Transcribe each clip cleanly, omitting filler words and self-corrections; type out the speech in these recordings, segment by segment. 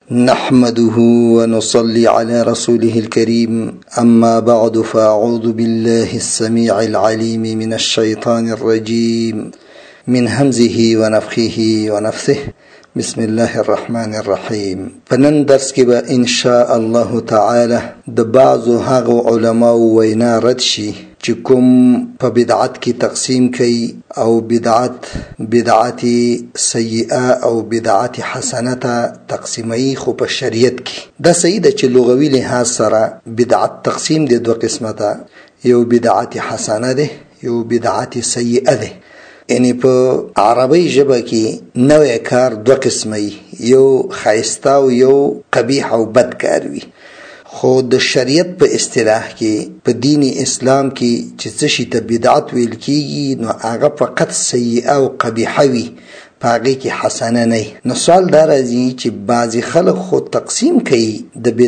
نحمده ونصلي على رسوله الكريم أما بعد فأعوذ بالله السميع العليم من الشيطان الرجيم من همزه ونفخه ونفثه بسم الله الرحمن الرحيم. فنن درس کې به ان شاء الله تعالی د بعضو هغو علماو وینا رد شي چې کوم په بدعت کې تقسیم کوي او بدعت سیئه او بدعت حسنه تقسیمي خو په شریعت کې دا صحیح ده چې لغوي لحاظ سره بدعت تقسیم د دوه قسمه ده، یو بدعت حسنه ده یو بدعت سیئه ده. یعنی په عربی ژبه کې نوې کار دوه قسمه، یو خایسته او یو قبیح او بد کار وي. خو د شریعت په اصطلاح کې په دین اسلام کې چې څه شي ته بدعت ویل کېږي نو هغه فقط سیئه او قبیحه وي، په هغې کې حسنه نه. نو سوال دا راځي چې بعضې خلک خو تقسیم کوي د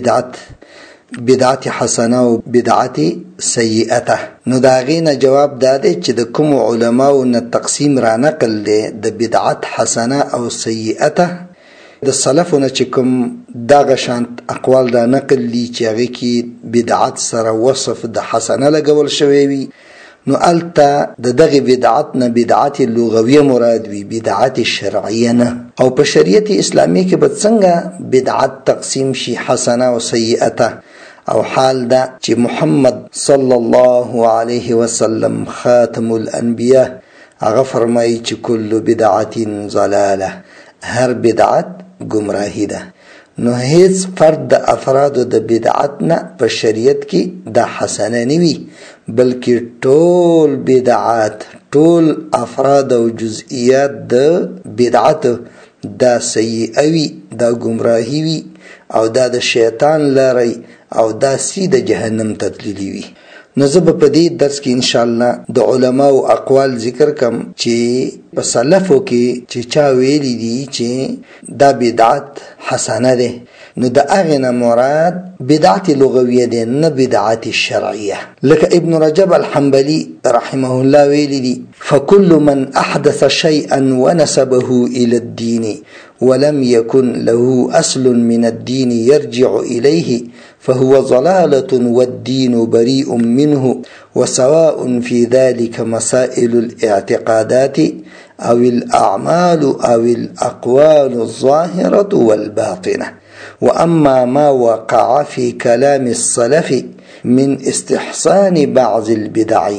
بدعت حسنه او بدعت سیئه ته. نو د هغې نه جواب دا دی چې د کومو علماو نه تقسیم را نقل دی د بدعت حسنه او سیئه ته، د سلفو نه چې کوم دغه شانت اقوال دا نقل دي چې هغې کې بدعت سره وصف د حسنه لګول شوی وي، نو هلته د دغې بدعت نه بدعت لغویه مراد وي، بدعت شرعیه نه. او په شریعت اسلامي کې به څنګه بدعت تقسیم شي حسنه او سیئه ته؟ او حال دا چې محمد صلی الله علیه وسلم خاتم الانبیاء هغه فرمایي چې کل بدعت ضلاله، هر بدعت گمراهی ده. نو هیڅ فرد د افرادو د بدعت نه په شریعت کې د حسنه نه وي، بلکې ټول بدعات ټول افراد او جزئیات د بدعت دا سیئه وي، دا گمراهی وي او دا د شیطان لارې او دا سیده جهنم ته تللي وي. نو زه به په دې درس کې انشاءالله د علماو اقوال ذکر کم چې په سلفو کې چې چا ویلي دي چې دا بدعت حسنه ده، نو د هغې نه مراد بدعت لغویه ده نه بدعت شرعیه. لکه ابن رجب الحنبلی رحمه الله ویلي دي فكل من احدث شيئا ونسبه الى الدين ولم يكن له اصل من الدين يرجع اليه فهو ضلالة والدين بريء منه، وسواء في ذلك مسائل الاعتقادات أو الأعمال أو الأقوال الظاهرة والباطنة. وأما ما وقع في كلام السلف من استحسان بعض البدع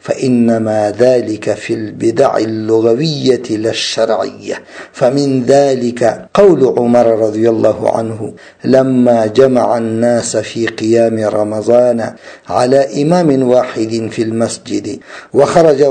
فإنما ذلك في البدع اللغوية لا الشرعية. فمن ذلك قول عمر رضي الله عنه لما جمع الناس في قيام رمضان على إمام واحد في المسجد وخرج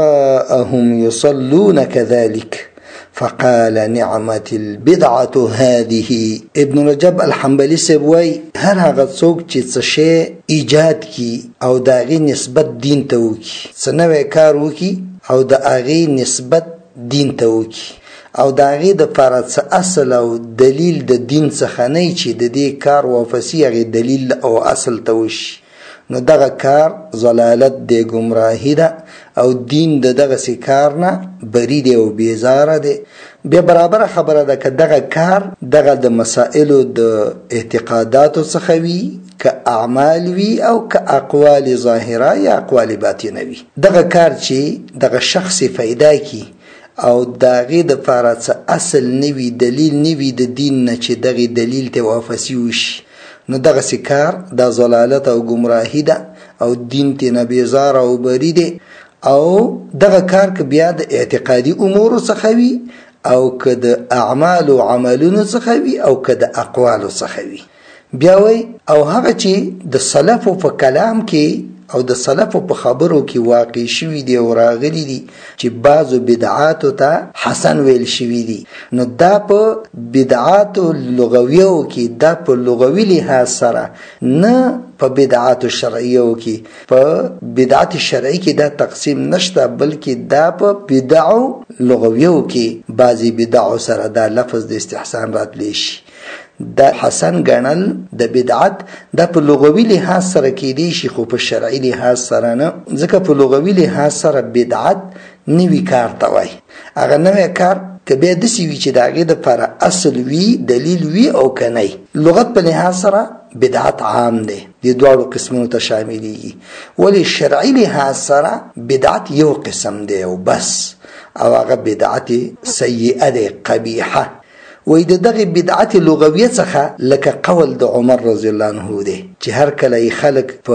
وراءهم يصلون كذلك فقال نعمة البدعة هذه. ابن رجب الحنبلی سبوی هر هغه څوک چې څه شی ایجاد کی او د هغې نسبت دین ته وکي، څه نوی کار وکي او د هغې نسبت دین ته وکي او د هغې دپاره څه اصل او دلیل د دین څخه نه چې د دې کار واپسي هغې دلیل او اصل ته وشي، نو دغه کار ضلالت دی، گمراهی ده او دین د دغسې کار نه بری دی او بیزاره دی. بیا برابره خبره ده که دغه کار دغه د مسائلو د اعتقاداتو څخه وي، که اعمال وي او که اقوال ظاهره یا اقوال باطنه وي. دغه کار چې دغه شخص پیدا کی او د هغې دپاره څه اصل نه وي، دلیل نه وي د دین نه چې دغې دلیل ته واپسي وشي، نو دغسې کار دا ضلالت او گمراهی ده او دین تینا بیزار او بری دی. او دغه کار که بیا د اعتقادي امورو څخه وي او که د اعمال و عملونو څخه وي او که د اقوالو څخه وي. بیا وی او هغه چې د سلفو په کلام کې او د سلفو په خبرو کې واقع شوي دي او راغلي دي چې بعضو بدعاتو ته حسن ویل شوي دي، نو دا په بدعاتو لغویو کې دا په لغوي لحاظ سره نه په بدعاتو شرعیو کې. په بدعت شرعي کې دا تقسیم نشته، بلکې دا په بدعو لغویو کې بعضې بدعو سره دا لفظ د استحسان راتلی شي. دا حسن ګڼل د بدعت دا په لغوي لحاظ سره کېدی شي، خو په شرعي لحاظ سره نه، ځکه په لغوي لحاظ سره بدعت نوي کار ته وایي. هغه نوی کار که بیا داسې وي چې د هغې دپاره اصل وي دلیل وي او که نه لغت په لحاظ سره بدعت عام دی د دواړو قسمونو ته شاملیږي ولې شرعي لحاظ سره بدعت یو قسم دی او بس او هغه بدعت سیئه دی قبیحه وای د دغه بدعت لغویه څخه لکه قول د عمر رضی الله عنه دی چې هر کله خلک په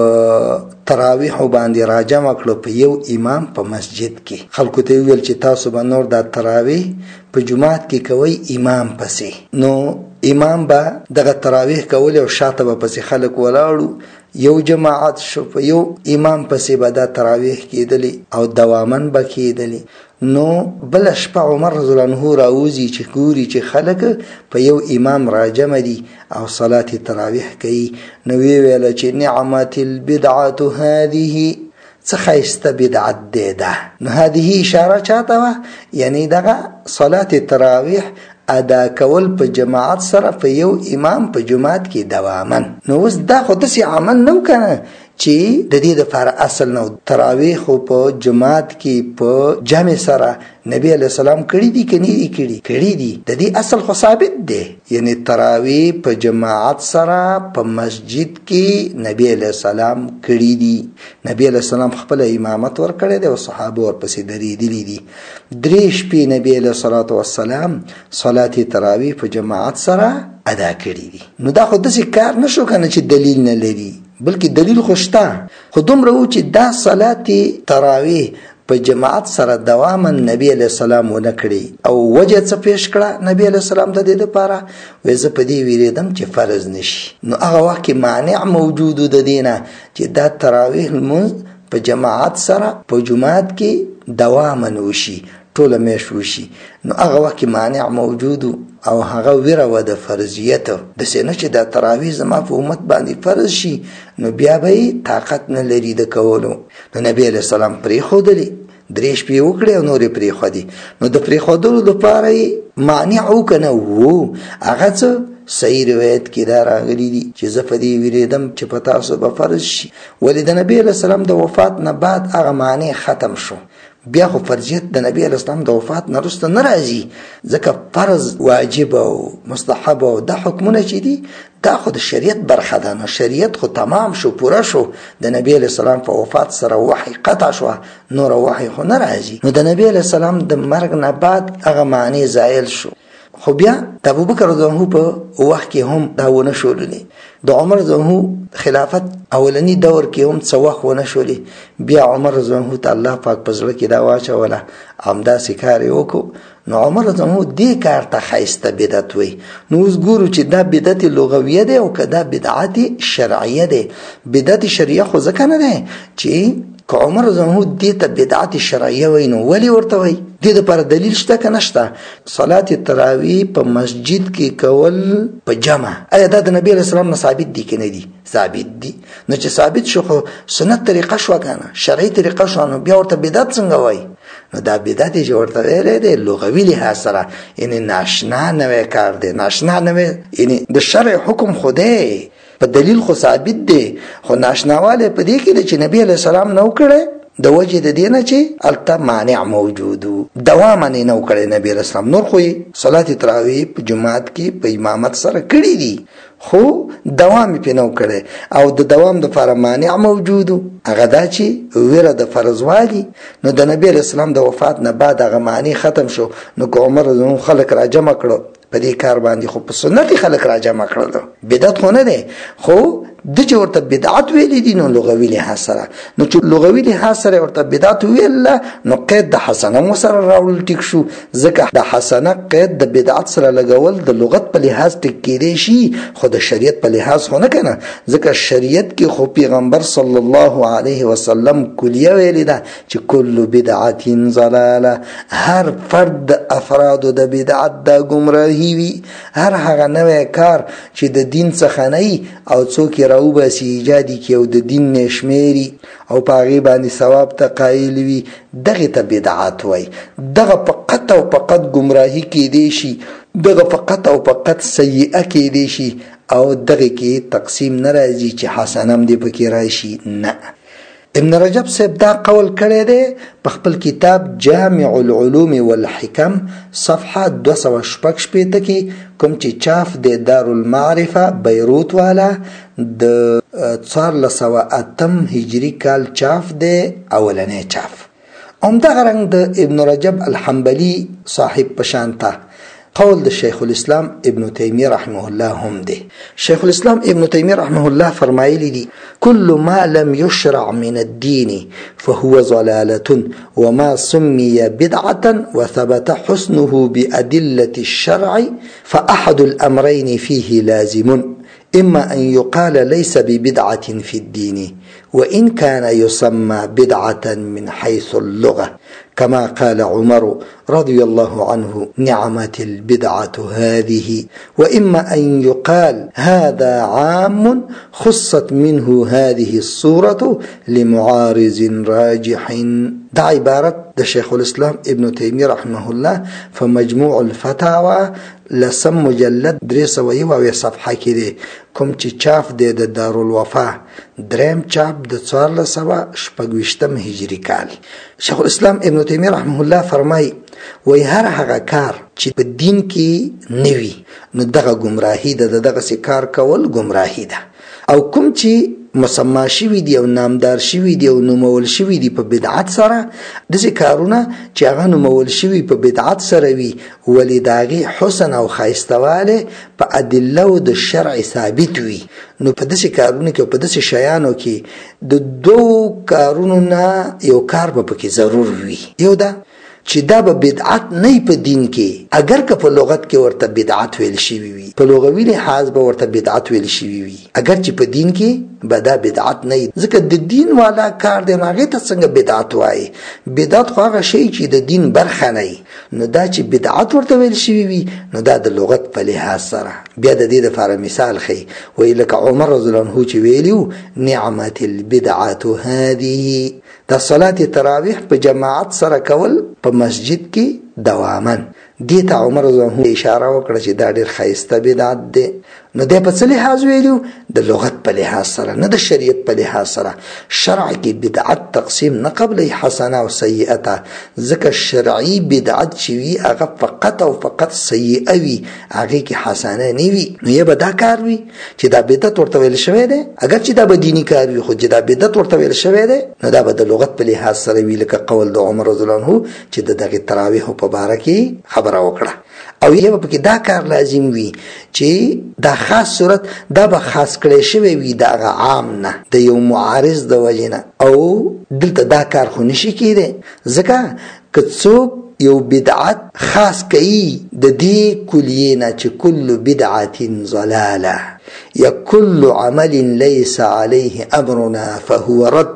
تراویح باندې راجمع کړو په یو امام په مسجد کې خلکو ته ویل چې تاسو به نور د تراویح په جماعت کې کوي امام پسې نو امام به دغه تراویح کول او شاته به پسې خلک ولاړو یو جماعت شو په یو امام پسې به دا تراویح کېدلی او دوامن به کېدلی نو بل شپه عمر رضی الله عنه راوځي چې ګوري چې خلک په یو امام راجمع دي او صلات تراویح کوي نو ویل چې نعمت البدعه هذه څه ښایسته بدعت دی ده نو هذه اشاره چاته وه یعنی دغه صلات تراویح ادا کول په جماعت سره په یو امام په جماعت کې دوامن نو اوس دا خو داسې عمل نه وکنه چې د دې لپاره اصل نو تراویح په جماعت کې په جمع سره نبی علیہ السلام کړی دي کني کړی دي د دې اصل خو ثابت دی یعنی تراویح په جماعت سره په مسجد کې نبی علیہ السلام کړی دي نبی علیہ السلام خپل امامت ور کړی دی او صحابه ورپسې درېدلي دي درې شپې نبی علیہ الصلوۃ والسلام صلات تراویح په جماعت سره ادا کړی دي نو دا خو داسې کار نشو کنه چې دلیل نه لري بلکې دلیل خوشته خو دومره و چې دا صلات تراویح په جماعت سره دوام نبی علیہ السلام ونه کړی او وجه څه پیش کړه نبی علیہ السلام د دې لپاره وې زه په دې ویریدم چې فرض نشي نو هغه وخت مانع موجود د دینه چې دا تراویح المنځ په جماعت سره په جماعت کې دوام نوشي ټوله میاشت وشي نو هغه وخت مانع موجود او هغه ویره و د فرضیت د سینه چې د تراویح زما په امت باندې فرض شي نو بیا به طاقت نه لري د کولو نو نبی علیہ السلام پرې خودلی درې شپې وکړې او نورې پرې خودي نو د پرې خودلو لپاره مانع وکنه وو هغه څه صحیح روایت کې دا راغلي دي چې زه په دې ویریدم چې په تاسو به فرض شي ولې د نبی علیہ السلام د وفات نه بعد هغه مانع ختم شو بیا خو فرضیت د نبی علیہ السلام د وفات نه وروسته نه راځي ځکه فرض واجب او مستحب او د حکمونه چې دي دا خو د شریعت برخه ده نو شریعت خو تمام شو پوره شو د نبی علیہ السلام په وفات سره وحی قطع شو نور وحی خو نه راځي نو د نبی علیہ السلام د مرګ نه بعد هغه معنی زائل شو خو بیا د ابوبکر رضی الله عنه په وخت کې هم دا ونه شولې د عمر رضی الله عنه خلافت اولنی دور کې هم څه وخت ونه شولې بیا عمر رضی الله عنه ته الله پاک په زړه کې دا واچوله همدا کار یې وکړو نو عمر رضی الله عنه دې کار ته ښایسته بدعت وایي نو اوس ګورو چې دا بدعت لغویه دی او که دا بدعت شرعیه دی بدعت شرعیه خو ځکه نه دی چې که عمر رضی الله عنه دې ته بدعت شرعیه وایي نو ولې ورته وایي دې دپاره دلیل شته که نشته صلات تراویح په مسجد کې کول په جمع آیا دا د نبی علیہ السلام نه ثابت دي که نه دي ثابت دي نو چې ثابت شو خو سنت طریقه شوه که نه شرعي طریقه شوه نو بیا ورته بدعت څنګه وایي نو دا بدعت چې ورته ویلی دی لغوي لحاظ سره یعنې ناشنا نوی کار دی ناشنا نوی یعنې د شرع حکم خو دی په دلیل خو ثابت دی خو ناشناوالی په دې کې دی چې نبی علیہ السلام نو کړی د وجه د دینه چې الته مانع موجودو دوام نه نو کړی نبی علیہ السلام نور خو صلات تراویح په جماعت کې په امامت سره کړی دي خو دوام یې نو کړی او د دوام د لپاره مانع موجودو هغه دا چې ویره د فرض والی نو د نبی علیہ السلام د وفات نه بعد هغه معنی ختم شو نو که عمر خلک را جمع کړو په دې کار باندې خو په سنت خلک را جمع کړل بدعت خو نه دی خو د چې ورته بدعت ویلې دي نو لغوي لحاظ سره نو چې لغوي لحاظ سره ورته بدعت ویل نو قید د حسنه مو سره راوړل ټیک شو ځکه د حسنه قید د بدعت سره لګول د لغت په لحاظ ټیک کېدی شي خو د شریعت په لحاظ خو نه کنه ځکه شریعت کې خو پیغمبر صلی الله علیه وسلم کلیه ویلې ده چې کل بدعت ضلاله هر فرد افراد د بدعت د گمراهی وي هر هغه نوې کار چې د دین څخه نه او څوک راو باسي ایجادي کې او د دین نشميري او پاغي باندې ثواب ته قایل وي دغه ته بدعت وای دغه فقط او فقط گمراهی کې دی شي دغه فقط او فقط سیئه کې دی شي او دغه کې تقسیم ناراضي چې حسنم دی پکې راشي نه ابن رجب صاحب دا قول کړی دی په خپل کتاب جامع العلوم والحکم صفحه 286 کې، کوم چې چاپ دی دارالمعرفه بیروت والا د 1408 هجری کال چاپ دی، اولنی چاپ. همدغه رنګ د ابن رجب الحنبلی صاحب پشانته قول د شیخ الاسلام ابن تیمیه رحمه الله هم دی. شیخ الاسلام ابن تیمیه رحمه الله فرمایلی دی: كل ما لم يشرع من الدين فهو ضلالة وما سمي بدعة وثبت حسنه بأدلة الشرع فأحد الأمرين فيه لازم، إما أن يقال ليس ببدعة في الدين وإن كان يسمى بدعة من حيث اللغة، كما قال عمر رضي الله عنه: نعمت البدعة هذه، وإما أن يقال هذا عام خصت منه هذه الصورة لمعارض راجح. دا عبارت د شیخ الاسلام ابن تیمیه رحمه الله فمجموع الفتاوى لسم مجلد 301 صفحه کې دی، کوم چې چاپ دی د دارالوفا دریم چاپ د 1426 هجری کال. شیخ الاسلام ابن تیمیه رحمه الله فرمای: وای هر هغه کار چې په دین کې نوي نو دغه گمراهی ده، دغه سي کار کول گمراهی ده. او کوم چې مسما شوی دی او نامدار شوی دی او نومول شوی دی په بدعت سره، دغه کارونه چې هغه نومول شوی په بدعت سره وي ولې داغي حسن او خیستواله په ادله او د شرع ثابت وي، نو په دغه کارونه کې په دغه شیانو کې د دوه کارونو نه یو کار به پکې ضرور وي. یو دا چې دا به بدعت نه په دین کې، اگر که په لغت کې ورته بدعت ویل شي وي، په لغوي لحاظ به ورته بدعت ویل شي وي، اگر چې په دین کې به دا بدعت نه، ځکه د دین والا کار دی، هغه ته څنګه بدعت وایي؟ بدعت خو هغه شی چې د دین برخه نه، نو دا چې بدعت ورته ویل شي وي نو دا د لغت په لحاظ سره. بیا د دې لپاره مثال خي، وی لکه عمر رضی الله عنه چې ویلیو: نعمت البدعه هذه. دا صلات تراویح په جماعت سره کول په مسجد کې دوامن، دې ته عمر رضی الله عنه اشاره وکړه چې دا ډېر ښایسته بدعت دی. نو دی په څه لحاظ ویلو؟ د لغت په لحاظ سره، نه د شریعت په لحاظ سره. شرع کې بدعت تقسیم نه قبلې حسنه او سیئه، ځکه شرعي بدعت چې وي هغه فقط او فقط سیئه وي، هغه کې حسنه نه وي. نو یې به دا کار وي چې دا بدعت ورته ویل شوی دی، اگر چې دا به دینی کار وي خو چې دا بدعت ورته ویل شوی دی نو دا به د لغت په لحاظ سره وي، لکه قول د عمر رضی الله عنه چې د دغه تراویح په باره کې خبره وکړه. او یې به پکې دا کار لازم وي چې دا خاص صورت دا به خاص کړی شوی وي د هغه عام نه، د یو معارض د وجې نه، او دلته دا کار خو نشي کېدی، ځکه که څوک یو بدعت خاص کوي د دې کلیې نه چې کل بدعة ضلاله یا کل عمل لیس علیه امرنا فهو رد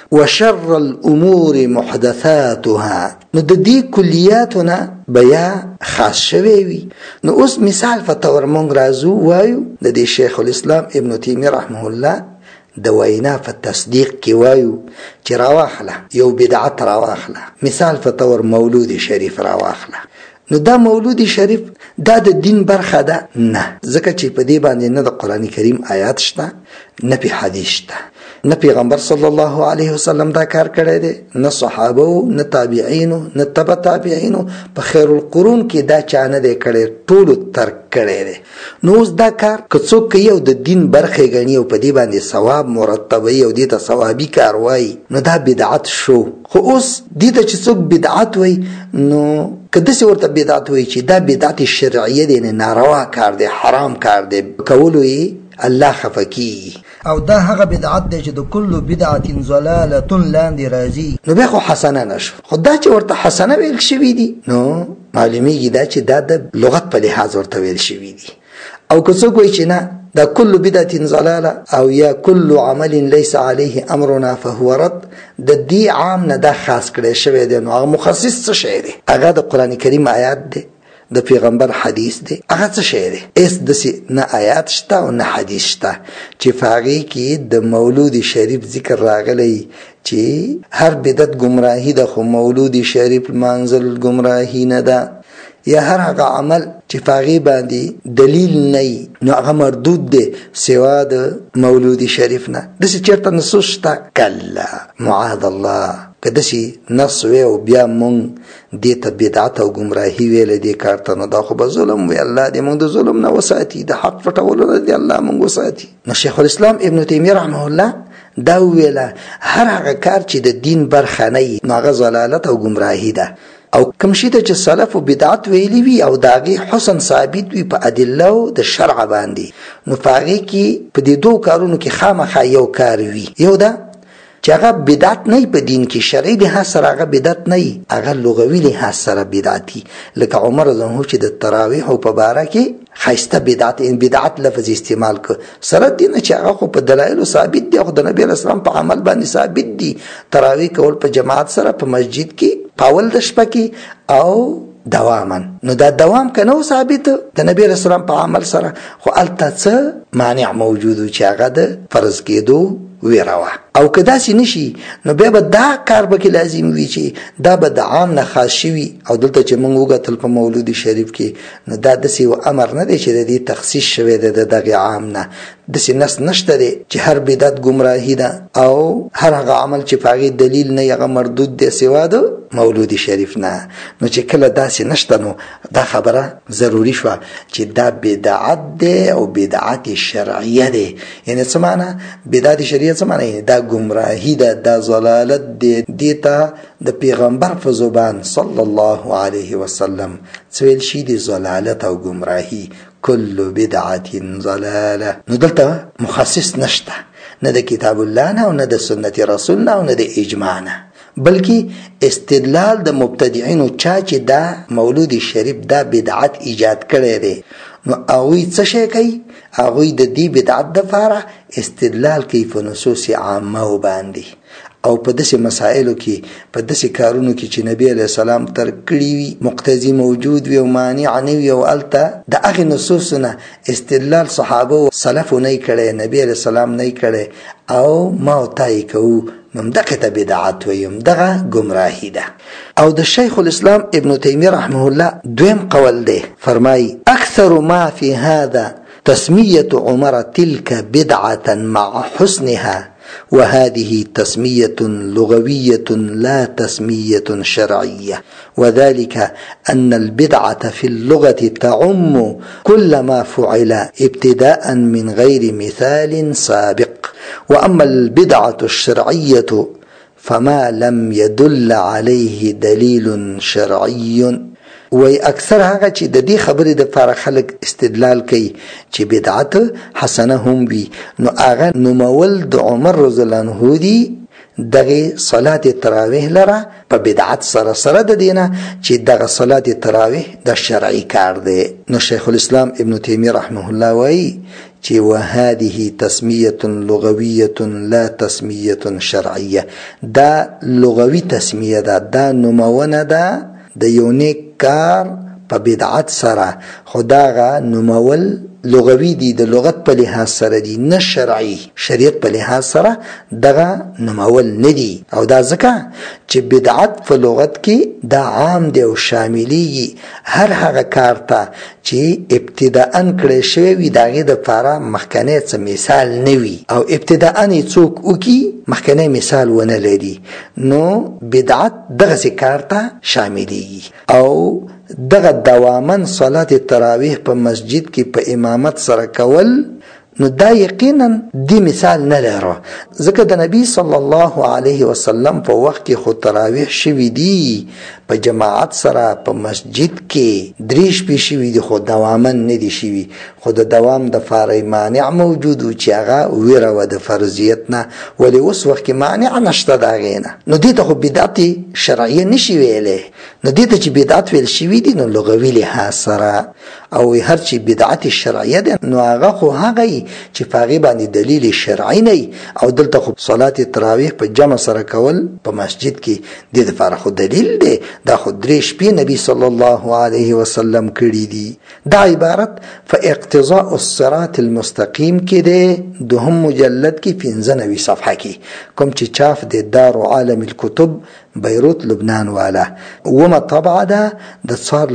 وشر الامور محدثاتها، نو د دې کلیاتونه بیا خاص شوی وي. نو اوس مثال فتور مونږ راځو وایو د دې شیخ الاسلام ابن تیمیه رحمه الله د وینا په تصدیق کې وایو چې راواخله یو بدعت راواخله، مثال فتور مولود شریف راواخله. نو دا مولود شریف دا د دین برخه ده نه، ځکه چې په دې باندې نه د قرآن کریم آیات شته، نه په حدیث شته، نه پیغمبر صلی الله علیه وسلم دا کار کړی دی، نه صحابه نه تابعینو نه تبع تابعینو، په خیر القرون کې دا چا نه دی کړی، ټولو ترک کړی دی. نو اوس دا کار که څوک کوي او د دین برخه ګڼي او په دې باندې ثواب مرتبوي او دې ته ثوابي کار وایي نو دا بدعت شو. خو اوس دې ته چې څوک بدعت وایي نو که داسې ورته بدعت وایي چې دا بدعت شرعیه دی، نه ناروا کار دی، حرام کار دی، کولو یې الله خفه کیږي، او دا هغه بدعت دی چې د کل بدعة ضلاله لاندې راځي، نو بیا خو حسنه نشو. خو دا چې ورته حسنه ویل شوي دي نو معلومیږي دا چې دا د لغت په لحاظ ورته ویل شوي دي. او که څوک وایي چې نه دا کل بدعة ضلاله او یا کل عمل لیس علیه امرنا فهو رد، د دې عام نه دا خاص کړی شوی دی، نو هغه مخصص څه شی دی؟ هغه د قرآن کریم آیات دی، د پیغمبر حدیث دی، هغه څه شی دی؟ اس داسې نه آیات شته او نه حدیث شته چې په هغې کې د مولود شریف ذکر راغلی چې هر بدعت گمراهی ده، خو مولود شریف لمانځل گمراهی نه ده، یا هر هغه عمل چې پاغي باندې دلیل نه نو هغه مردود دی سوا د مولود شریف نه. داسې چېرته نصوص شته؟ کله معاذ الله. که داسې نص وی او بیا مونږ دې ته بدعت او ګمراهي ویلې دې کار ته، نو دا خو به ظلم وي. الله دې مونږ د ظلم نه وساتي، د حق پټولو نه دې الله مونږ وساتي. نو شیخ الاسلام ابن تیمیه رحمه الله دا ویله هر هغه کار چې د دین برخه نه وي نو هغه ضلالت او ګمراهي ده. او کوم شي ته چې سلف او بدعت ویلي وي او د هغې حسن ثابت وي په ادله د شرع باندې، نو په هغې کې په دې دوو کارونو کې خامخا یو کار وي. یو ده چې هغه بدعت نه په دین کې، شرعي لحاظ سره هغه بدعت نه، هغه لغوي لحاظ سره بدعتي. لکه عمر رضی الله عنه چې د تراویح په باره کې ښایسته بدعت لفظ استعمال کړ، سره دې نه چې هغه خو په دلایلو ثابت دي، خو د نبي علیه السلام په عمل باندې ثابت دي. تراویح کول په جماعت سره په مسجد کې په اول د شپه کې او دواما، نو دا دوام که نو ثابت د نبی علیه السلام په عمل سره، خو هلته څه مانع موجود و چې هغه د فرض کېدو ویراوه. او که داسې نشي نو بیا به دا کار به کې لازم وي چې دا به د عام نه خاص شوي. او دلته چې موږ وګتل په مولود شریف کې نو دا داسې یو امر نه دی چې د دې تخصیص شوی دی د دغې عام نه. داسې نص نشته دی چې هر بدعت ګمراهي ده او هر هغه عمل چې په هغې دلیل نه هغه مردود دی سوا د مولود شریف نه. نو چې کله داسې نشته نو دا خبره ضروري شوه چې دا بدعت دی او بدعت شرعیه دی. یعنې څه معنی بدعت شرعیه څه معنی؟ دا ګمراهي ده، دا ضلالت دی. دې ته د پیغمبر په زبان صلی الله علیه وسلم څه ویل شي دي؟ ضلالت او ګمراهي. کل بدعت ضلاله. نو دلته مخصص نشته، نه د کتاب الله نه او نه د سنت رسول نه او نه د اجماع نه، بلکې استدلال د مبتدعینو چا چې دا مولود شریف دا بدعت ایجاد کړی دی نو هغوی څه شی کوي؟ هغوی د دې بدعت دپاره استدلال کوي په نصوص عامه باندې او په داسې مسائلو کې په داسې کارونو کې چې نبی علیه السلام ترک کړي وي، مقتضي موجود وي او مانع نه وي، او هلته د هغې نصوصو نه استدلال صحابه او سلفو نه یې کړی، نبی علیه السلام نه یې کړی، او ما او تا یې کوو، نو همدغې ته بدعت وایي، همدغه ګمراهي ده. او د شیخ الاسلام ابن تیمیه رحمه الله دویم قول دی، فرمایي اکثر ما فی هذا تسمیة عمر تلك بدعة مع حسنها وهذه تسمية لغوية لا تسمية شرعية، وذلك أن البدعة في اللغة تعم كل ما فعل ابتداء من غير مثال سابق، وأما البدعة الشرعية فما لم يدل عليه دليل شرعي. وی اکثر هغه چې د دې خبرې د لپاره خلک استدلال کوي چې بدعت حسنه هم وي، نو هغه نومول د عمر رضی الله عنه دي دغه صلات تراویح لره په بدعت سره سره د دینه چې دغه صلات تراویح د شرعي کار دی. نو شیخ الاسلام ابن تیمیه رحمه الله وایي چې وهذه تسمیة لغویة لا تسمیة شرعیه، دا لغوي تسمیه ده، دا نومونه ده د یو نیک کار په بدعت سره، خو دغه نومول لغوي دي، د لغت په لحاظ سره دي، نه شرعي شریعت په لحاظ سره دغه نومول نه دي. او دا ځکه چې بدعت په لغت کې دا عام دی او شاملیږي هر هغه کار ته چې ابتداءً کړی شوی وي، د هغې دپاره مخکنی څه مثال نه وي او ابتداءً یې څوک وکړي مخکنی مثال ونه لري، نو بدعت دغسې کار ته شاملیږي. او دغه دوامن صلات تراویح په مسجد کې په امامت سره کول نو دا یقینا دی مثال نه لري، ځکه د نبی صلی الله علیه وسلم په وخت کې خو تراویح شوي دي په جماعت سره په مسجد کې 3 شپې شوي دي، خو دوامن نه دي شوي، خو د دوام د فارې مانع موجود و چې هغه ویره و د فرضیت نه، ولې اوس وخت کې مانع نشته د هغې نه، نو دې ته خو بدعت شرعیه نشي ویلی. نو دې ته چې بدعت ویل شوي دي نو لغوي لحاظ سره، او هر چې بدعت شرعیه ده نو هغه خو هغه چې په هغې باندې دلیل شرعي نه، او دلته خو صلات تراویح په جمع سره کول په مسجد کې دې دپاره خو دلیل دی، دا خو 3 شپې نبی صلی الله علیه وسلم کړي دي. دا عبارت په اقتضاء الصراط المستقیم کې دی، 2 مجلد کې 15 15 صفحه کې کوم چې چاپ د دار عالم الكتب بیروت لبنان والا ومه طبعه ده د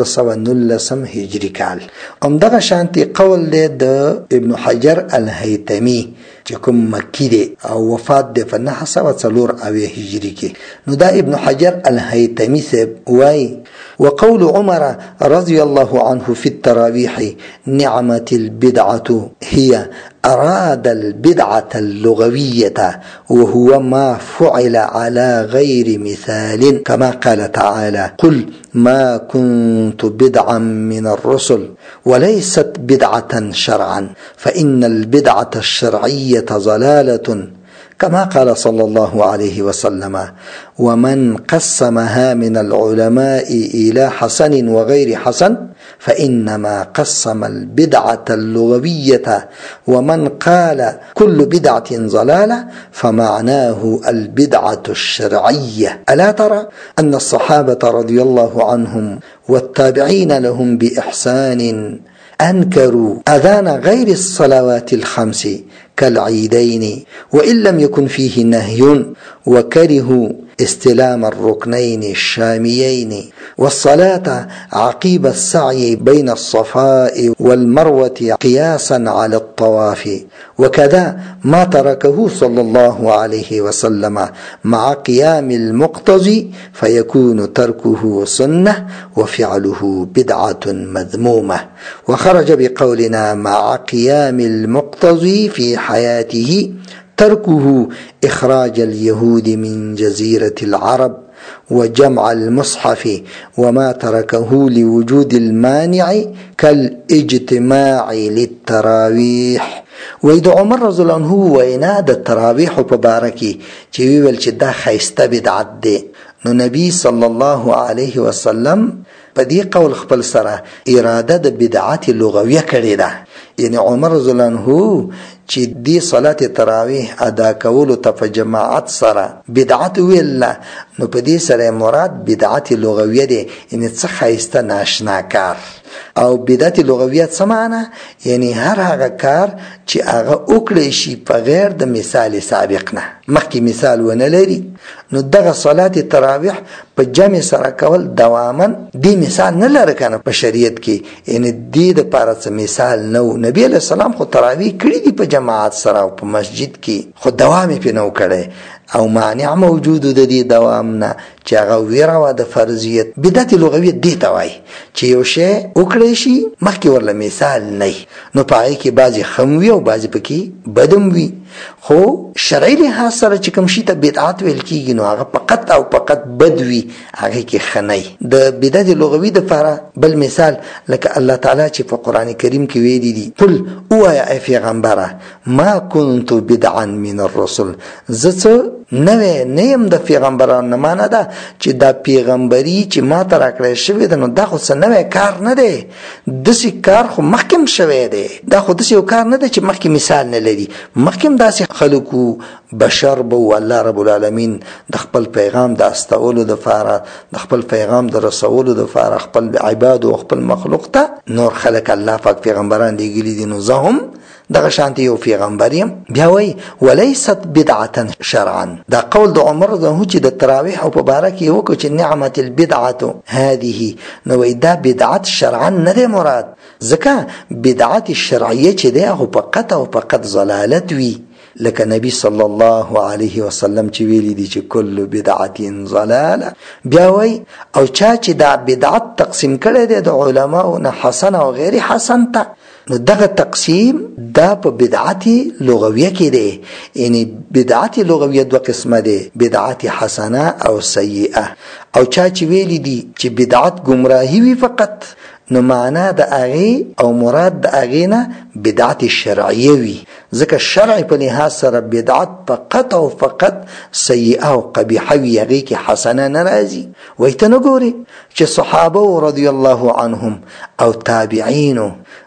1419 هجری کال. همدغه شانتي قول دی د ابن حجر الهیتمی چې کوم مکی دی او وفات دی په 904 هجری کې. نو دا ابن حجر الهیتمی سے وای وقول عمر رضي الله عنه في التراويح نعمة البدعة هي أراد البدعة اللغوية وهو ما فعل على غير مثال كما قال تعالى قل ما كنت بدعا من الرسل وليست بدعة شرعا فإن البدعة الشرعية ضلالة كما قال صلى الله عليه وسلم ومن قسمها من العلماء إلى حسن وغير حسن فإنما قسم البدعة اللغوية ومن قال كل بدعة ضلالة فمعناه البدعة الشرعية. ألا ترى أن الصحابة رضي الله عنهم والتابعين لهم بإحسان أنكروا أذان غير الصلوات الخمس كالعيدين وإن لم يكن فيه نهي وكرهوا استلام الركنين الشاميين والصلاة عقيب السعي بين الصفاء والمروة قياسا على الطواف وكذا ما تركه صلى الله عليه وسلم مع قيام المقتضي فيكون تركه سنة وفعله بدعة مذمومة. وخرج بقولنا مع قيام المقتضي في حياته تركه إخراج اليهود من جزيرة العرب وجمع المصحف وما تركه لوجود المانع كالاجتماع للتراويح. وإذا عمر رضي الله عنه وإنا د التراويح بباركي چې ویل چې دا خیسته بدعت دی نو نبی صلی الله علیه وسلم په دې قول خپل سره اراده د بدعت لغویه کړې ده. یعنی عمر رضی الله عنه چې دی صلات تراویح ادا کولو ته په جماعت سره بدعت ویل نو په دې سره مراد بدعت لغویه دی یعنی څه خیسته ناشنا کار. او بدعت لغویت څه معنی؟ یعنی هر هغه کار چې هغه وکړي شي په غیر د مثال سابق نه مخکې مثال ونه لري نو دغه صلات تراویح په جمع سره کول دواما دی مثال نه لري کنه په شریعت کې. یعنی دې د پاره څه مثال نو نبی علیہ السلام خو تراویح کړی دی په جماعت سره او په مسجد کې خو دوام یې نو کړي او مانع موجود د دې دوام نه چې هغه ویره و د فرضیت. بدعت لغویت دی ته وایي چې یو شی وکړي شي مخکې ورله مثال نه نو پای کې بعضی خموي او بعضی پکې بدم وي خو شرعي لحاظ سره چې کوم شي ته بدعت ویل کیږي نو هغه فقط او فقط بدوي هغه کې خنۍ. د بدعت لغوي د فاره بل مثال لکه الله تعالی چې په قران کریم کې ویلي دي قل او يا پیغمبره ما كنت بدعا من الرسل زه نوې نیم د پیغمبرانو نه معنی ده چې دا پیغمبري چې ما ته راکړی شوی ده نو دا خو څه نوې کار نه دی داسې کار خو مخکې شوی دی دا خو داسې یو کار نه دی چې مخکې مثال نه لري مخکې داسې خلکو بشر به الله رب العالمین د خپل پیغام د استولو دپاره د خپل پیغام د رسولو دپاره خپل عباد او خپل مخلوق ته نور خلک الله پاک پیغمبران لیږلي دي نو زه هم دغه شانتي یو پیغمبریم. بیا وای وليست بدعه شرعا دا قول د عمر ده چې د تراویح او په باره کې وکړو چې نعمت البدعه هذه نو دا بدعت شرعا نه دی مراد ځکه بدعت الشرعیه چې دی هغه فقط او فقط ضلالت وي لکه نبی صلی الله علیه وسلم چې ویلي دي چې کل بدعت ضلاله. بیا وای او چا چې دا بدعت تقسیم کړی دی د علماو نه حسن او غیر حسن ته نو دغه تقسیم دا په بدعت لغویه کې دی. یعنی بدعت لغویه دو قسمه دی بدعت حسنه او سیئه. او چا چې ویلي دي چې بدعت گمراهی وي فقط نو معنا د هغه او مراد د هغه نه بدعت شرعیه وي ځکه شرع په لحاظ سره بدعت فقط او فقط سیئه او قبیحه وي هغه کې حسنه ناراضي. وایته نو ګوري چې صحابه رضی الله عنهم او تابعین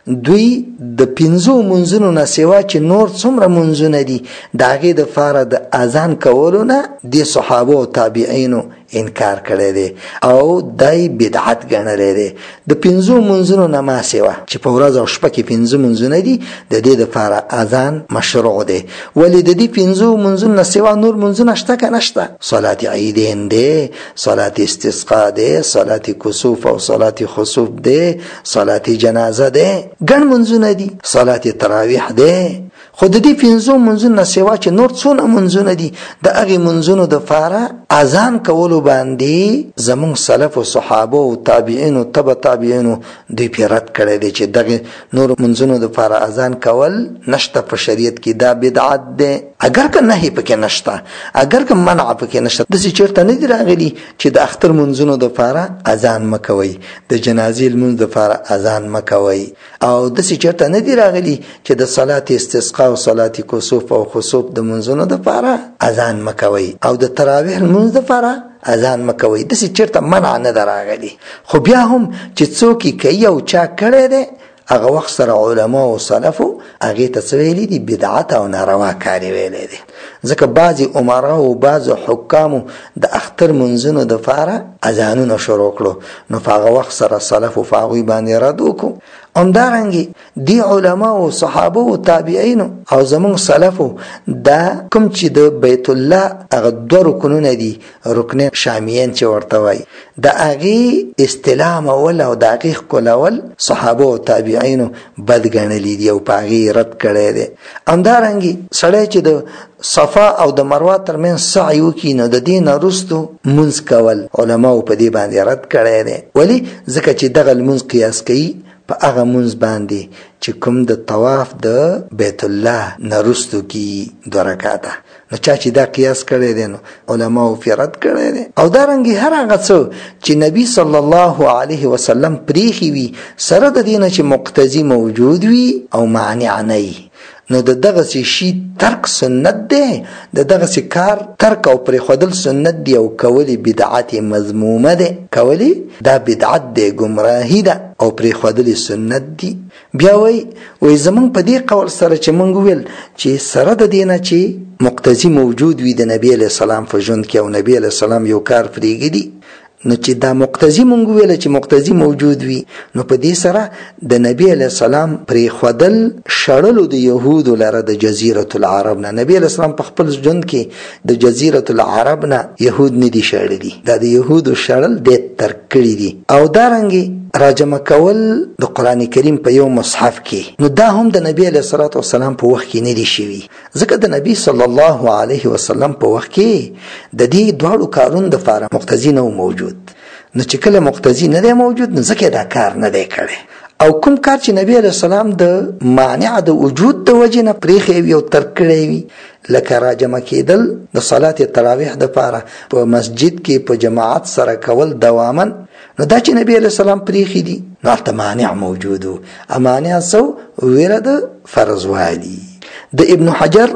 دوی د 5 منځونو نه سوا چې نور څومره منځونه دي د هغې دپاره د اذان کولو نه د صحابه او تابعینو انکار کړی دی او دای بدعت ګڼلی دی. د 5 منځونو نه ما سوا چې په ورځ او شپه کې 5 منځونه دي د دې دپاره اذان مشروع دی. ولې د دې 5 منځونو نه سوا نور منځونه شته که نشته؟ صلات عیدین دی، صلات استسقا دی، صلات کسوف او صلات خسوف دی، صلات جنازه دی، ګڼ منځونه دي، صلات تراویح دی. خو د دې 5 منځونو نه سوا چې نور څونه منځونه دي د هغې منځونو دپاره اذان کولو باندې زمونږ سلف و صحابه و تابعینو تبع تابعینو دوی پې رد کړی دی چې دغې نور منځونو دپاره اذان کول نشته په شریعت کې، دا بدعت دی. اگر که نهی پکې نشته، اگر که منع پکې نشته، داسې چېرته نه دي راغلي چې د اختر منځونو دپاره اذان مه کوئ، د جنازې لمونځ دپاره اذان مه کوئ، او داسې چېرته نه دي راغلي چې د صلات استسقا او صلات کسوف او خسوف د منځونو دپاره اذان مه کوئ، او د تراویح لمونځ دپاره اذان مه کوئ. داسې چېرته منع نه ده راغلي. خو بیا هم چې څوک یې کوي او چا کړی دی هغه وخت سره علما او سلفو هغې ته څه ویلي دي؟ بدعت او ناروا کاري ویلی دی. ځکه بعضې عمرا او بعضې حکامو د اختر منځونو دپاره اذانونه شروع کړو، نو په هغه وخت سره سلفو په هغوی باندې رد وکړو. همدارنګې دی علما او صحابه او تابعینو او زمونږ سلفو دا کوم چې د بیت الله هغه 2 رکنونه دي، رکن شامیین چې ورته وایي، د هغې استلامول او د هغې ښکلول صحابه او تابعینو بد ګڼلي دي او په هغې رد کړی دی. همدارنګې سړی چې د صفا او د مروه ترمنځ سعی وکړي نو د دې نه وروستو لمونځ کول علماو په دې باندې رد کړی دی. ولې؟ ځکه چې دغه لمونځ قیاس کوي په هغه مونځ باندې چې کوم د طواف د بیت الله نه وروستو کي 2 رکعته. نو چا چې دا قیاس کړی دی نو علماو پرې رد کړی دی. او دارنګې هر هغه څه چې نبي صلی الله علیه وسلم پرېښي وي سره د دې نه چې مقتضي موجود وي او مانع نه وي، نو د دغسې شي ترک سنت دی، د دغسې کار ترک او پرېښودل سنت دی او کولی بدعت مذمومه دی، کولی دا بدعت دی، ګمراهي ده او پرېښودل سنت دی. بیا وایي زمونږ په دې قول سره چې مونږ ویل چې سره د دې نه چې مقتضي موجود وي د نبي علیه السلام په ژوند کې او نبي علیه السلام یو کار پرېږدي، نو چې دا مقتضي مونږ ویل چې مقتضي موجود وي، نو په دې سره د نبی علیه السلام پرېښودل شړلو د یهودو لره د جزیرة العرب نه. نبی علیه السلام په خپل ژوند کې د جزیرة العرب نه یهود نه دي شړلي، دا د یهودو شړل دې ترک کړي دي. او دارنګې راجمع کول د قرآن کریم په یو مصحف کې، نو دا هم د نبی علیه السلام په وخت کې نه دي شوي، ځکه د نبی صلی الله علیه وسلم په وخت کې د دې 2 کارونو دپاره مقتضي نه موجود. نو چې کله مقتضي نه دی موجود نو ځکه دا کار نه دی کړی. او کوم کار چې نبی علیه السلام د مانع د وجود د وجې نه پرېښی وي او ترک کړی وي، لکه راجمع کېدل د صلات تراویح دپاره په مسجد کې په جماعت سره کول دوامن، نو دا چې نبی علیه السلام پرېښي دي نو هلته مانع موجود و. مانع څه؟ ویره د فرضوالي. د ابن حجر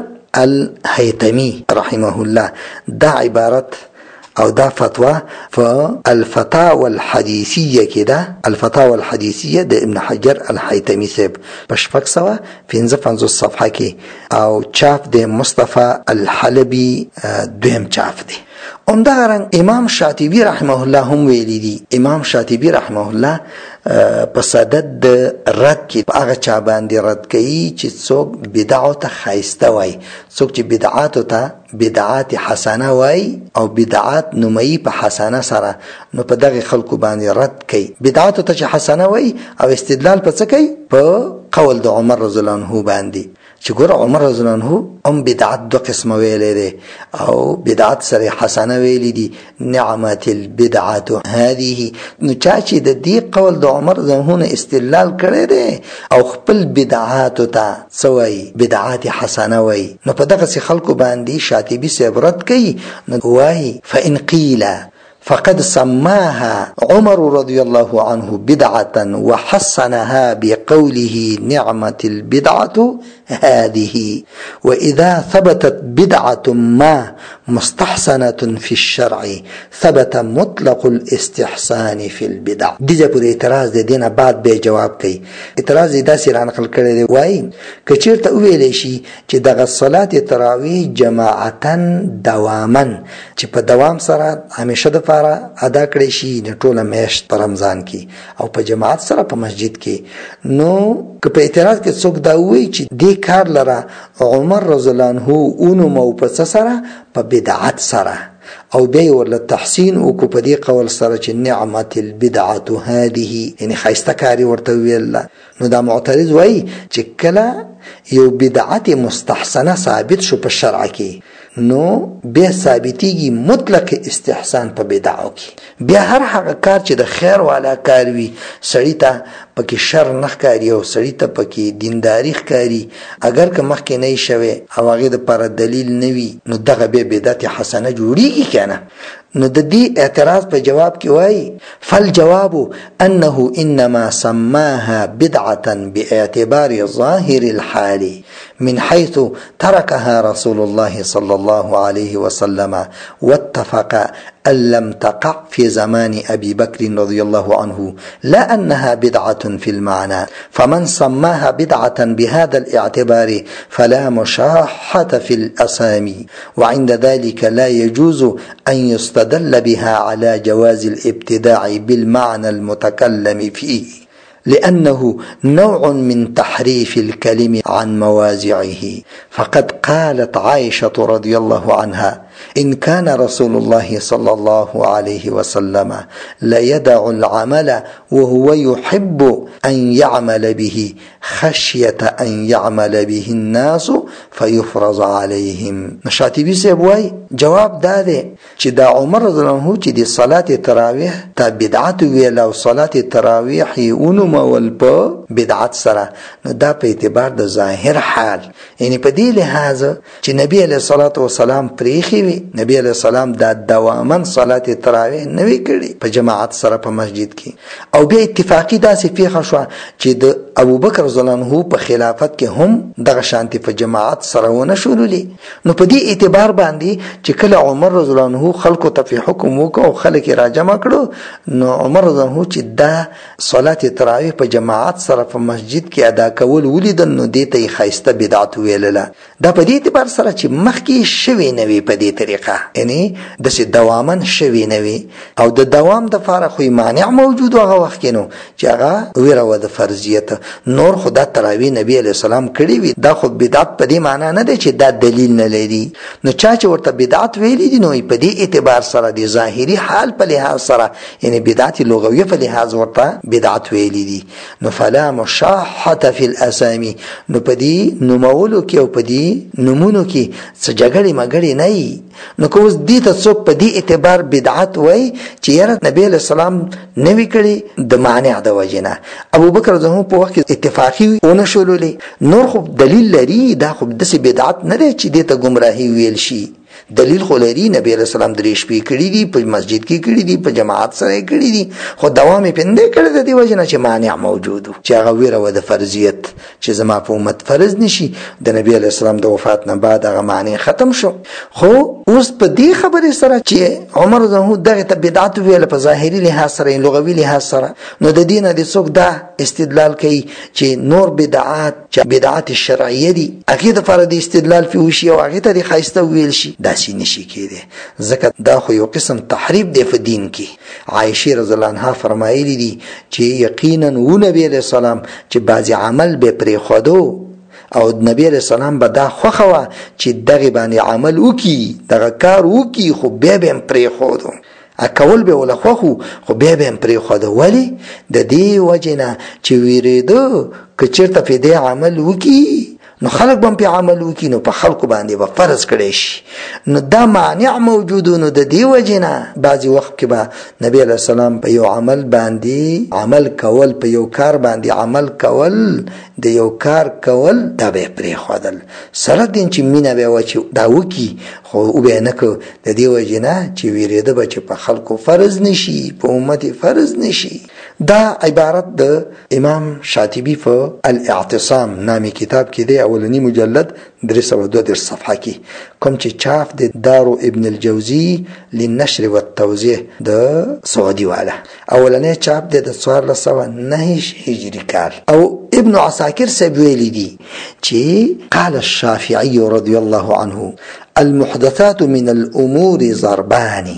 الهیتمی رحمه الله دا عبارت او دا فتوا فالفتاوى الحديثية كده، الفتاوى الحديثية د ابن حجر الهیتمی صاحب په 655 صفحه کې، او چاپ د مصطفى الحلبي 2 چاپ دی. همدارنګ امام شاطبي رحمه الله هم ویلي دي. امام شاطبي رحمه الله په صدد د رد کې په هغه چا باندې رد کوي چې څوک بدعو ته ښایسته وایي، څوک چې بدعاتو ته بدعات حسنه وایي او بدعات نوموي په حسنه سره، نو په دغه خلکو باندې رد کوي. بدعاتو ته چې حسنه وایي او استدلال په څه کوي؟ په قول د عمر رضی الله عنه باندې چې ګوره عمر رضی الله عنه هم بدعت 2 قسمه ویلې دي او بدعت سره حسنه ویلې دي، نعمت البدعه هذه. نو چا چې د دې قول د عمر رضی الله عنه استدلال کړی دی او خپل بدعات ته سوي بدعات حسنه وایي، نو په دغه خلکو باندې شاطبي صاحب رد کوي. نو وایي فإن قيل فقد سماها عمر رضي الله عنه بدعة وحسنها بقوله نعمة البدعة هذه. وإذا ثبتت بدعة ما مستحسنة في الشرع ثبت مطلق الاستحسان في البدع. دیجه پر اعتراض د دینه بعد به جواب کوي. اعتراض دا سره نقل کړی دی، وای کچیرته ویلې شي چې دغه صلات تراویح جماعتن دواما چې په دوام سره همیشه د فاره ادا کړی شي د ټوله میاشت په رمضان کې او په جماعت سره په مسجد کې، نو که په اعتراض کې څوک دا وایي چې دې کار لره عمر رضی الله عنه اونو مو په سره په بدعت سره او بیا ورله تحسین او کو په دې قول سره چې نعمت البدعه هذه، یعنی خیسته کاری ورته ویل. نو دا معترض وایي چې کله یو بدعت مستحسنه ثابت شو په شرع کې نو بیا ثابتیږي مطلق استحسان په بدعو کې. بیا هر هغه کار چې د خیر والا کار وي، سړی ته پکې شر نه ښکاري او سړی ته پکې دینداري ښکاري، اگر که مخکې نه شوی او هغې دپاره دلیل نه وي نو دغه بیا بدعت حسنه جوړیږي که نه. نو د دې اعتراض په جواب کې وایي فالجواب انه انما سماها بدعه باعتبار ظاهر الحال من حيث تركها رسول الله صلى الله عليه وسلم واتفق أن لم تقع في زمان أبي بكر رضي الله عنه لا أنها بدعة في المعنى، فمن سماها بدعة بهذا الاعتبار فلا مشاحة في الأسامي، وعند ذلك لا يجوز أن يستدل بها على جواز الابتداع بالمعنى المتكلم فيه، لأنه نوع من تحريف الكلم عن مواضعه. فقد قالت عائشة رضي الله عنها إن كان رسول الله صلى الله عليه وسلم لا يدع العمل وهو يحب أن يعمل به خشية أن يعمل به الناس فيفرض عليهم. شاطبي صاحب وايي جواب دا دی چې دا عمر رضی الله عنه چې د صلات تراویح ته بدعت ویل او صلات تراویح یې ونومول په بدعت سره، نو دا په اعتبار د ظاهر حال، یعنی په دې لحاظ چې نبی علیه الصلاة والسلام پریښي وي، نبی علیه السلام دا دوامن صلات تراویح نه وی کړي په جماعت سره په مسجد کې، او بیا اتفاقی داسې پیښه شوه چې د ابوبکر رضی الله عنه په خلافت کې هم دغه شانتي په جماعت سره ونه شولې. نو په دې اعتبار باندې چې کله عمر رضی الله عنه خلکو ته په حکم وکړ او خلک را جمع کړو، نو عمر رضی الله عنه چې دا صلات تراویح په جماعت سره په مسجد کې ادا کول ولیدل، نو دې ته خیسته بدعت ویلله. دا په دې اعتبار سره چې مخکې شوی نه وي په دې طریقه، یعنی داسې دوامن شوی نه وي او د دوام دپاره خو مانع موجود هغه وخت کې نو چې هغه ویره وه د فرضیت. نور خو دا تراویح نبی علیه السلام کړي وي، دا خو بدعت په دې معنا نه دی چې دا دلیل نه لري. نو چا چې ورته بدعت ویلي دي نو په دې اعتبار سره د ظاهري حال په لحاظ سره، یعنی بدعت لغویه په لحاظ ورته بدعت ویلي دي. نو فلا مشاحة في الاسامي، نو په دې نومولو کې او په دې نومونو کې څه جګړې مګړې نه وي. نو که اوس دې ته څوک په دې اعتبار بدعت وایي چې یاره نبی علیه السلام نه وي کړي د مانع د وجې نه، ابوبکر رضی الله عنه په وخت کې اتفاقي ونه شولولې، نور خو دلیل لري، دا خو داسې بدعت نه دی چې دې ته ګمراهي ویل شي. دلیل خو لري، نبی علیہ السلام درې شپې کړي دي، په مسجد کې کړي دي، په جماعت سره کړي دي، خو دوام یې پنده کړی د دې وجه نه چې مانع موجود و چې هغه ویره وه د فرضیت چې زما په امت فرض نشي. د نبی علیہ السلام د وفات نه بعد هغه معنی ختم شو. خو اوس په دې خبرې سره چې عمر رضی الله عنه دغه ته بدعت ویل په ظاهري لحاظ سره، لغوي لحاظ سره، نو د دې نه د څوک دا استدلال کوي چې نور بدعات چې بدعات شرعیه دي هغې دپاره د استدلال فی وشي او هغې ته د ښایسته ویل شي، داسې نشي کېدی، ځکه دا خو یو قسم تحریف دی په دین کې. عایشې رضی الله عنها فرمایلی دي چې یقینا و نبی علیه السلام چې بعضې عمل به پرېښودو او نبی علیہ السلام به دا خوښه وه چې دغې باندې عمل وکړي، دغه کار وکړي، خو بیا به هم پرېښودو، کول به وله خوښ خو بیا به هم پرېښوده. ولې؟ د دې وجې نه چې ویرېده که چېرته پې دې عمل وکړي نو خلق به په عمل وکړي، نو په خلقو باندې به فرض کړی شي، نو دا مانع موجود. نو د دې وجې نه بعضې وخت کې به نبی علیه السلام په یو عمل باندې عمل کول، په یو کار باندې عمل کول، د یو کار کول دا به یې پرېښودل، سره دین چې مینه به وه چې دا وکړي، خو او به یې نه کړ د دې وجې نه چې ویرېده به چې په خلقو فرض نشي، په امت فرض نشي. دا عبارت د امام شاطبي په الاعتصام نامي کتاب کې دی، اولنی مجلد 302 صفحه کې کوم چې چاپ د دارو ابن الجوزی للنشر والتوزيع د سعودي والا. اولنی چاپ د 1409 هجری کال. او ابن عساکر سبویلی دی چې قال الشافعي رضي الله عنه المحدثات من الامور ضربان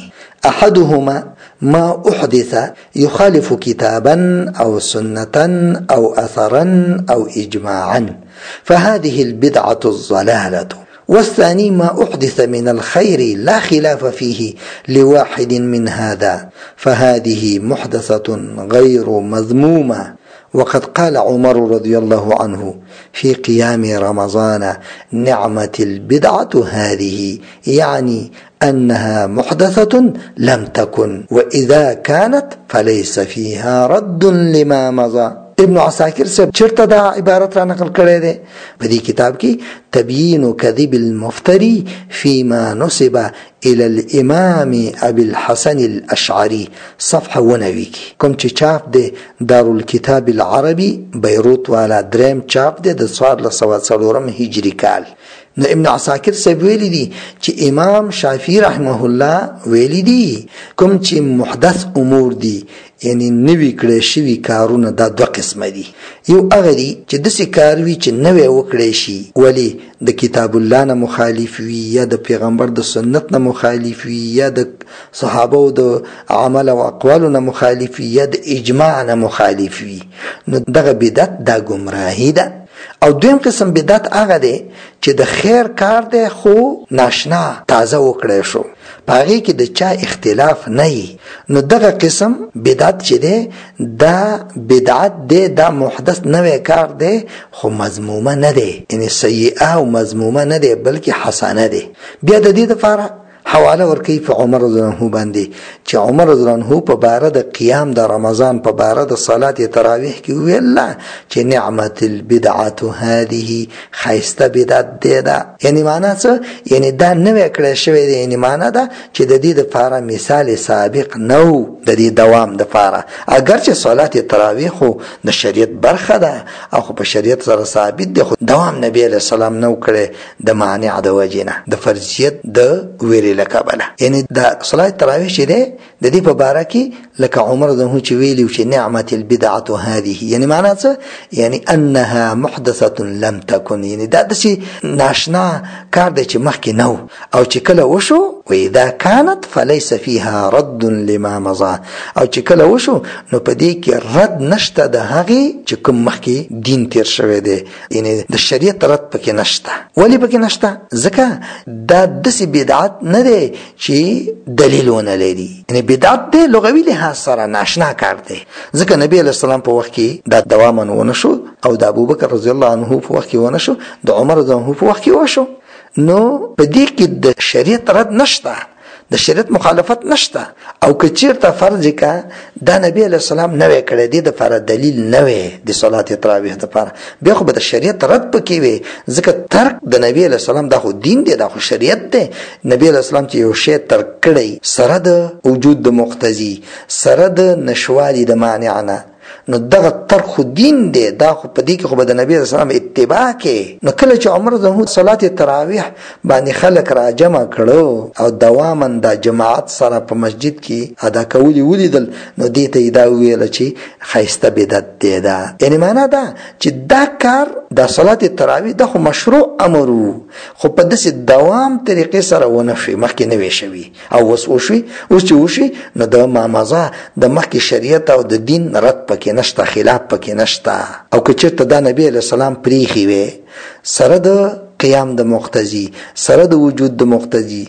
احدهما ما أحدث يخالف كتابا أو سنة أو أثرا أو إجماعا فهذه البدعة الضلالة، والثاني ما أحدث من الخير لا خلاف فيه لواحد من هذا فهذه محدثة غير مذمومة. وقد قال عمر رضي الله عنه في قيام رمضان نعمة البدعة هذه، يعني أنها محدثة لم تكن، وإذا كانت فليس فيها رد لما مضى. ابن عساکر سے چرته دا عبارت را نقل کړی دی په دې کتاب کې تبیین کذب المفتری فيما نسب الى الامام ابي الحسن الاشعري صفحه 19 کې کوم چې چاپ دی دارالکتاب العربي بیروت والا دریم چاپ دی د 1404 هجری کال. نو ابن عساکر سے ویلی دی چې امام شافعی رحمه الله ویلی دی کوم چې محدث امور دی یعنی نوی کړی شوی کارونه دا دوه قسمه دي. یو هغه دی چې داسې کار وي چې نوی وکړی شي ولی د کتاب الله نه مخالف وي یا د پیغمبر د سنت نه مخالف وي یا د صحابه او د عمل او اقوال نه مخالف وي یا د اجماع نه مخالف وي، نو دغه بدعت دا گمراهی ده. او دویم قسم بدعت هغه دی چې د خیر کار دی خو ناشنا تازه وکړی شو پاغي کې د چا اختلاف نه وي، نو دغه قسم بدعت چې دی دا بدعت دی دا محدث نوې کار دی خو مذمومه نه دی، یعنی سیئه او مذمومه نه دی بلکې حسنه دی. بیا د دې لپاره حواله ورکوي په عمر رضی الله عنه باندې چې عمر رضی الله عنه په باره د قیام د رمضان په باره د صلات تراویح کې ویل چې نعمت البدعه هذه خیسته بدعت دی دا، یعنی معنا څه؟ یعنی دا نوې کړی شوی دی، یعنی معنا ده چې د دې لپاره مثال سابق نو د دې دوام لپاره اگر چې صلات تراویح خو د شریعت برخه ده او په شریعت سره ثابت دی خو دوام نبی علیہ السلام نو کړی د مانع د وجنه د فرضیت د ویری لکبله، یعنی دا صلات تراویح چې دی د دې په باره کې لکه عمر رضی چې ویلی چې نعمت البدعه هذه، یعنی معنا څه؟ یعنی انها محدثه لم تكن، یعنی دا داسې ناشنا کار دی چې مخکې نو او چې کله وشو واذا كانت فليس فيها رد لما مضى، او چې کله وشو نو په دې کې رد نشته د هغه چې کوم مخکې دین تیر شوی دی، یعنی د شریعت رد پکې نشته. ولی پکې نشته؟ ځکه دا داسې بدعت نه دی چې دلیلونه لري، یعنی بدعت دی لغوي لحاظ سره ناشنا کار دی. ځکه نبی علیہ السلام په وخت کې دا دوام ونه شو او د ابوبکر رضی الله عنه په وخت کې ونه شو، د عمر رضی الله عنه په وخت کې وشو، نو په دې کې د شریعت رد نشته، د شریعت مخالفت نشته. او که چیرته فرض کا دا نبی علیہ السلام نوې کړی دی د پر دلیل نوې د صلات تراویح لپاره بیا خو به د شریعت رد پکې وي، ځکه ترک د نبی علیہ السلام دا خو دین دی، دا خو شریعت دی. نبی علیہ السلام چې یو شی ترک کړی سره د وجود د مقتضی سره د نشوالي د مانع نه، نو دغه ترک خو دین دی، دا خو په دې کې خو به د نبی علیہ السلام اتباع کې. نو کله چې عمر زهو صلات تراویح باندې خلک را جمع کړو او دواما د جماعت سره په مسجد کې ادا کولی ولیدل، نو دې ته دا ویل چې خیسته بدعت دی دا، یعنی معنا ده چې دا کار د صلات تراویح د خو مشروع امر خو په داسې دوام طریقې سره ونه شي مخکې نه وي شوی او اوس وشي، اوس چې وشي نو د مامزه د مخکې شریعت او د دین رد پکې نشته، خلاف پکې نشته. او که چېرته دا نبی علیہ السلام پریخي وي سره د قیام د مقتضی سره د وجود د مقتضی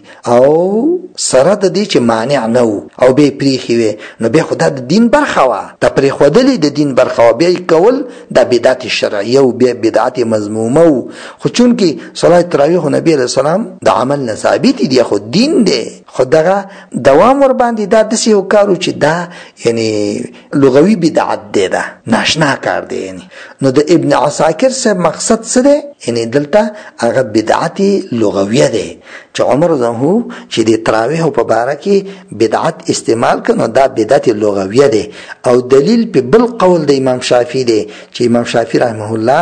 او سره د دې چې مانع نه او به پریخي وي، نو به خدا د دین برخه وا د پریخودلې د دین برخه وا به کول د بدعت شرعیه او به بدعت مذمومه. خو چون کې صلات تراویح نبی علیہ السلام د عمل نه ثابت دي، خو دین دی، خدغه دوام ور باندې دا د سیو کارو چې دا یعنی لغوي بدعت دی، دا ناشنا کار دی. یعنی نو د ابن عساکر سے مقصد څه دی؟ یعنی دلته هغه بدعت لغویه دی چې عمر زهو چې د تراویح په باره کې بدعت استعمال کنه دا بدعت لغویه دی. او دلیل په بل قول د امام شافعی دی چې امام شافعی رحمه الله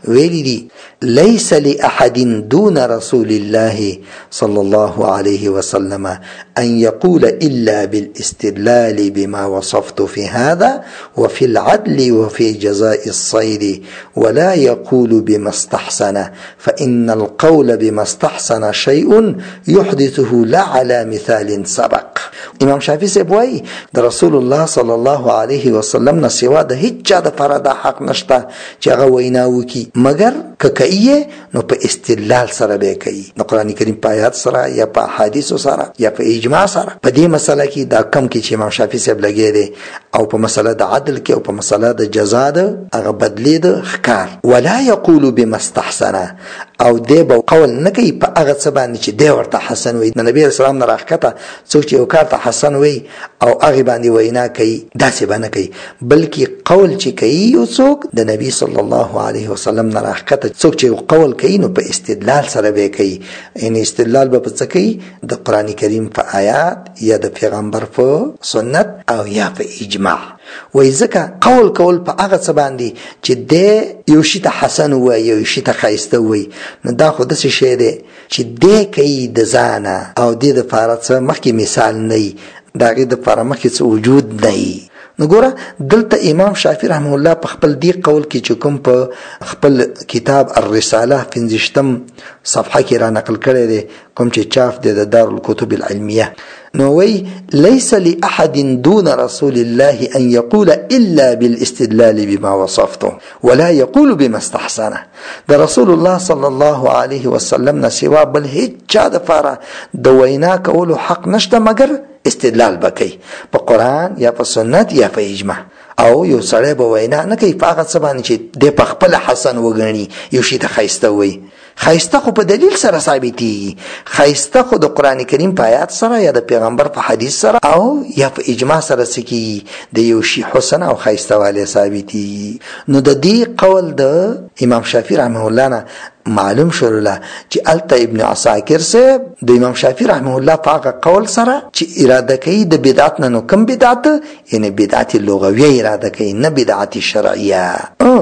ویلی دی ليس لأحد دون رسول الله صلى الله عليه وسلم أن يقول إلا بالاستدلال بما وصفت في هذا وفي العدل وفي جزاء الصيد ولا يقول بما استحسن فإن القول بما استحسن شيء يحدثه لا على مثال سبق. امام شافعی سے بوئی د رسول الله صلی الله علیه وسلم نه سوا د هیڅ چا د فرض حق نشته چې هغه وینا وکي مگر ککایه نو په استدلال سره به کوي، نو قران کریم په آیات سره یا په حدیث سره یا په اجماع سره. په دې مسله کې دا کم کې چې امام شافعی صاحب لګی دی او په مسله د عدل کې او په مسله د جزا د هغه بدلی د ښکار. ولا یقول بما استحسن او دی به قول نه کوي په هغه څه باندې چې دی ورته حسن وي. نبی رسول الله نه راښکته څوک چې یو کار ته حسن وي او هغه باندې وینا کوي داسې به نه کوي، بلکې قول چې کوي یو څوک د نبی صلی الله علیه وسلم نه راښکته څوک چې قول کوي نو په استدلال سره به کوي. یعنی استدلال به په څه کوي؟ د قران کریم په آیات یا د پیغمبر په سنت او یا په اجماع. وای ځکه قول کول په هغه څه باندې چې د یو شي ته حسن وي یو شي ته ښایسته وي نو دا خو داسې شی دی چې دی کوي د ځانه او د دپاره څه مخکې مثال نه وي، د هغې دپاره مخکې څه وجود نه وي. نو ګوره دلته امام شافعي رحمه الله په خپل دې قول کې چې کوم په خپل کتاب الرساله 15 صفحه کې را نقل کړی دی کوم چې چاپ دی د دارالکتب العلمیه، نو وی ليس لأحد دون رسول الله أن يقول إلا بالاستدلال بما وصفته ولا يقول بما استحسنه. د رسول الله صلى الله عليه وسلم نسوا بل هیڅ چا دپاره د وینا کولو حق نشته مگر استدلال بکی په قرآن یا په سنت یا په اجماع. او یو سړی به وینا نه کوي په هغه څه باندې چې دی په خپله حسن وګڼي یو شي ته ښایسته وي. ښایسته خو په دلیل سره ثابتېږي، ښایسته خو د قرآن کریم په آیات سره یا د پیغمبر په حدیث سره او یا په اجماع سره څه کېږي د یو شي حسن او ښایسته والی ثابتېږي. نو د دې قول د امام شافعي رحمه الله نه معلوم شروله چې الته ابن عساکر صاحب د امام شافعي رحمه الله په هغه قول سره چې اراده کوي د بدعت نه، نو کوم بدعت؟ یعنی بدعت لغویه اراده کوي نه بدعت شرعیه.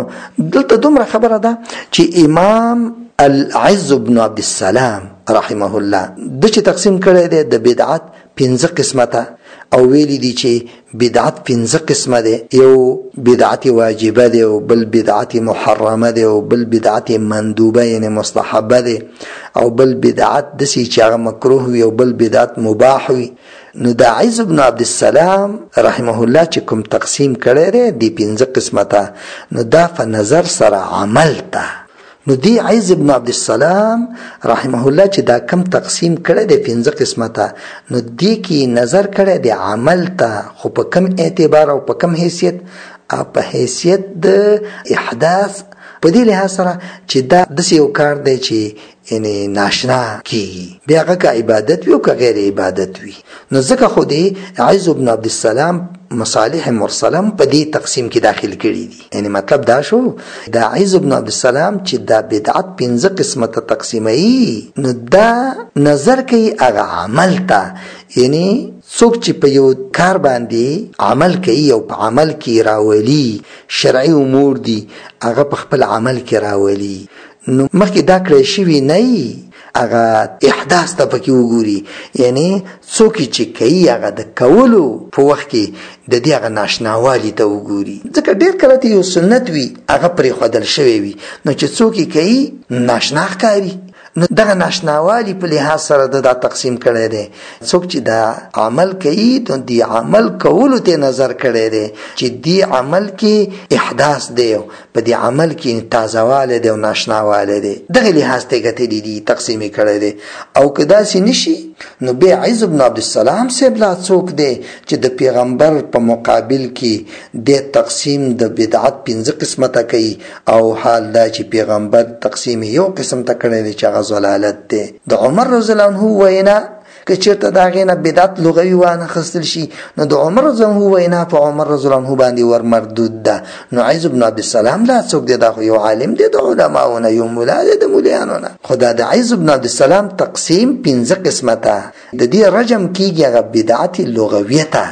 دلته دومره خبره ده چې امام العز بن عبد السلام رحمه الله د چې تقسیم کړی دی د بدعت 5 قسمه ته او ویلی دی چې بدعت 5 قسمه دی، یو بدعت واجبه دی او بل بدعت محرمه دی او بل بدعت مندوبه یعنی مستحبه دی او بل بدعت دسی چې هغه مکروه وي او بل بدعت مباح وي. نو د عز بن عبد السلام رحمه الله چې کوم تقسیم کړی دی د 5 قسمه ته نو دا په نظر سره عمل ته. نو دی عز بن عبد السلام رحمه الله چې دا کم تقسیم کړی دی 5 قسمه ته نو دی کې نظر کړی دی عمل ته، خو په کم اعتبار او په کم حیثیت؟ په حیثیت د احداث، په دې لحاظ سره چې دا داسې یو کار دی چې یعنی ناشنا کیږي بیا هغه که عبادت وي او که غیر عبادت وي. نو ځکه خو دی عز بن عبد السلام مصالح مرسله په دې تقسیم کې داخل کړي دي. یعنی مطلب دا شو دا عز بن عبد السلام چې دا بدعت 5 قسمه ته تقسیموي نو دا نظر کوي هغه عمل ته، یعنی څوک چې په یو کار باندې عمل کوي او په عمل کې راولي شرعي امور دي هغه په خپل عمل کې راولي نو مخکې دا کړی شوي نه وي هغه احداث ته پکې وګوري. یعنی څوک چې کوي هغه د کولو په وخت کې د دې هغه ناشناوالي ته وګوري، ځکه ډېر کله ته یو سنت وي هغه پرېښودل شوی وي نو چې څوک یې کوي ناشنا ښکاري. نو دغه ناشناوالي په لحاظ سره دا تقسیم کړی دی. څوک چې دا عمل کوي نو دی عمل کولو ته نظر کړی دی چې دی عمل کې احداث دی او په دی عمل کې تازهوالی دی او ناشناوالی دی، دغه لحاظ ته ګټلی دي تقسیم یې کړی دی. او که داسې نشي نو بیا عز بن عبد السلام صاحب لا څوک دی چې د پیغمبر په مقابل کې د تقسیم د بدعت 5 قسمه ته کوي او حال دا چې پیغمبر تقسیم یو قسم ته کړی دی چې هغه ضلالت دی. د عمر رضی الله عنه وینا که چېرته د هغې نه بدعت لغوي وانخیستل شي نو د عمر رضی الله عنه وینا په عمر رضی الله عنه باندې ور مردود ده. نو عز بن عبد السلام لا څوک دی، دا خو یو عالم دی د علماو نه، یو ملا دی د مولیانو نه. خو دا د عز بن عبد السلام تقسیم 5 قسمه ته د دې رجم کېږي هغه بدعت لغویه ته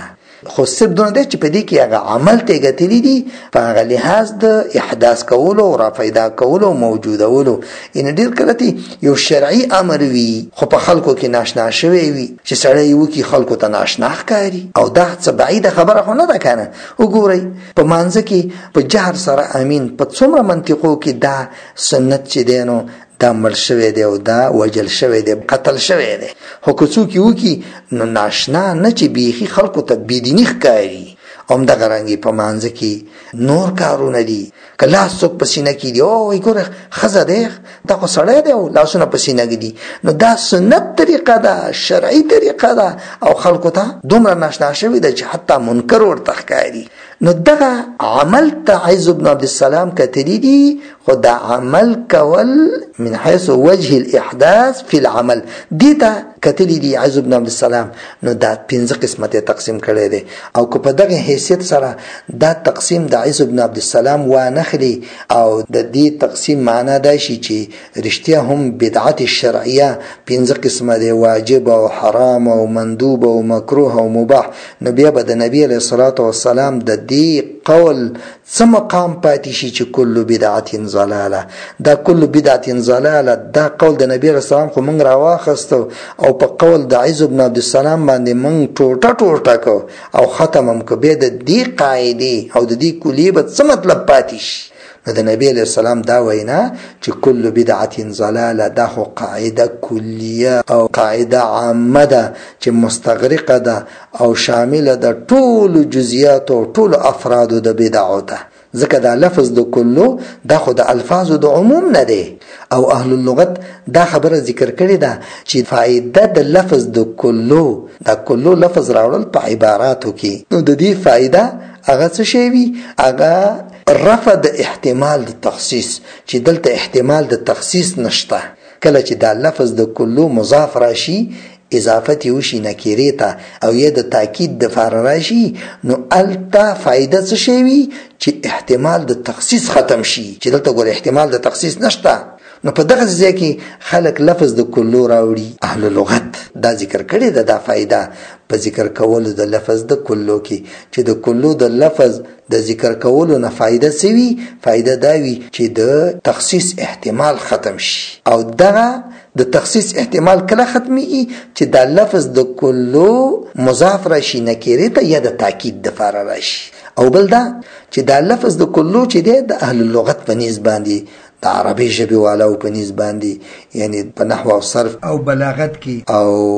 خو صرف دونه دی چې په دې کې هغه عمل ته ګټلې دي په هغه لحاظ د احداث کولو او را پیدا کولو موجودولو. ان ډېر کله یو شرعي امر وي خو په خلکو کې ناشنا شوی وي چې سړی وکي خلکو ته ناشنا ښکاري او دا څه بعیده خبره خو نه ده کنه. وګورئ په مانځه کې په جهر سره امین په څومره منطقو کې دا سنت چې دی نو دا مړ شوی دی او دا وجل شوی دی قتل شوی دی. خو که څوک یې وکي نو ناشنا نه چې بیخي خلکو ته بېدیني ښکاري. همدغه رنګې په مانځه کې نور کارونه دي که لاس څوک په سینه کې دي او وایي ګوره ښځه دی دا خو سړی دی او لاسونه په سینه کې دي نو دا سنت طریقه ده شرعي طریقه ده او خلکو ته دومره ناشنا شوې ده چې حتی منکر ورته ښکاري. نو دغه عمل ته عز بن عبدالسلام کتلی دي خو دا عمل کول من حيث وجه الاحداث في العمل دي ته کتلی دي عز بن عبدالسلام. نو دا 5 قسمه تقسیم کړی دی او که په دغه حیثیت سره دا تقسیم د عز بن عبدالسلام وانخلي او د دې تقسیم معنا دا شي چې رښتیا هم بدعت شرعیه 5 قسمه دی واجب او حرام او مندوب او مکروه او مباح. نو بیا به د نبی علیه الصلاة والسلام د دې قول څه مقام پاتې شي چې کل بدعت ضلاله. دا کل بدعت ضلاله دا قول د نبی علیه السلام خو موږ راواخستو او په قول د عز بن عبدالسلام باندې موږ ټوټه کو او ختم هم کو. بیا د دې قاعدې او د دې کلیې به څه مطلب پاتې شي؟ نو د نبی علیه السلام دا وینا چې کل بدعت ضلاله دا خو قاعده کلیه او قاعده عامه ده چې مستغرقه ده او شامله ده ټول جزئیات او ټول افراد د بدعو ته. ځکه دا لفظ د کلو دا خو د الفاظو د عموم نه دی او اهل اللغت دا خبره ذکر کړې ده چې فائده د لفظ د کلو دا کلو لفظ راوړل په عباراتو کې نو د دې فائده هغه څه شی وي؟ هغه رفع د احتمال د تخصیص چې دلته احتمال د تخصیص نشته. کله چې دا لفظ د کلو مضاف راشي اضافت وشي نکیره ته او یا د تاکید د فار راشي نو التا فائده څه شی وي چې احتمال د تخصیص ختم شي چې دلته ګور احتمال د تخصیص نشته. نو په دغه ځای کې خلک لفظ د کلو راوړي. اهل لغت دا ذکر کړی ده دا فائده په ذکر کولو د لفظ د کلو کې چې د کلو د لفظ د ذکر کولو نه فائده سوي فائده دا وي چې د تخصیص احتمال ختم شي او دغه د تخصیص احتمال کله ختمي چې دا لفظ د کلو مضاف راشي نکیره ته یا د تاکید د فار راشي. او بل دا چې دا لفظ د کلو چې دی د اهل اللغت په نسبت باندې د عربي ژبې والاو په نسبت باندې یعنی په نحو او صرف او بلاغت کې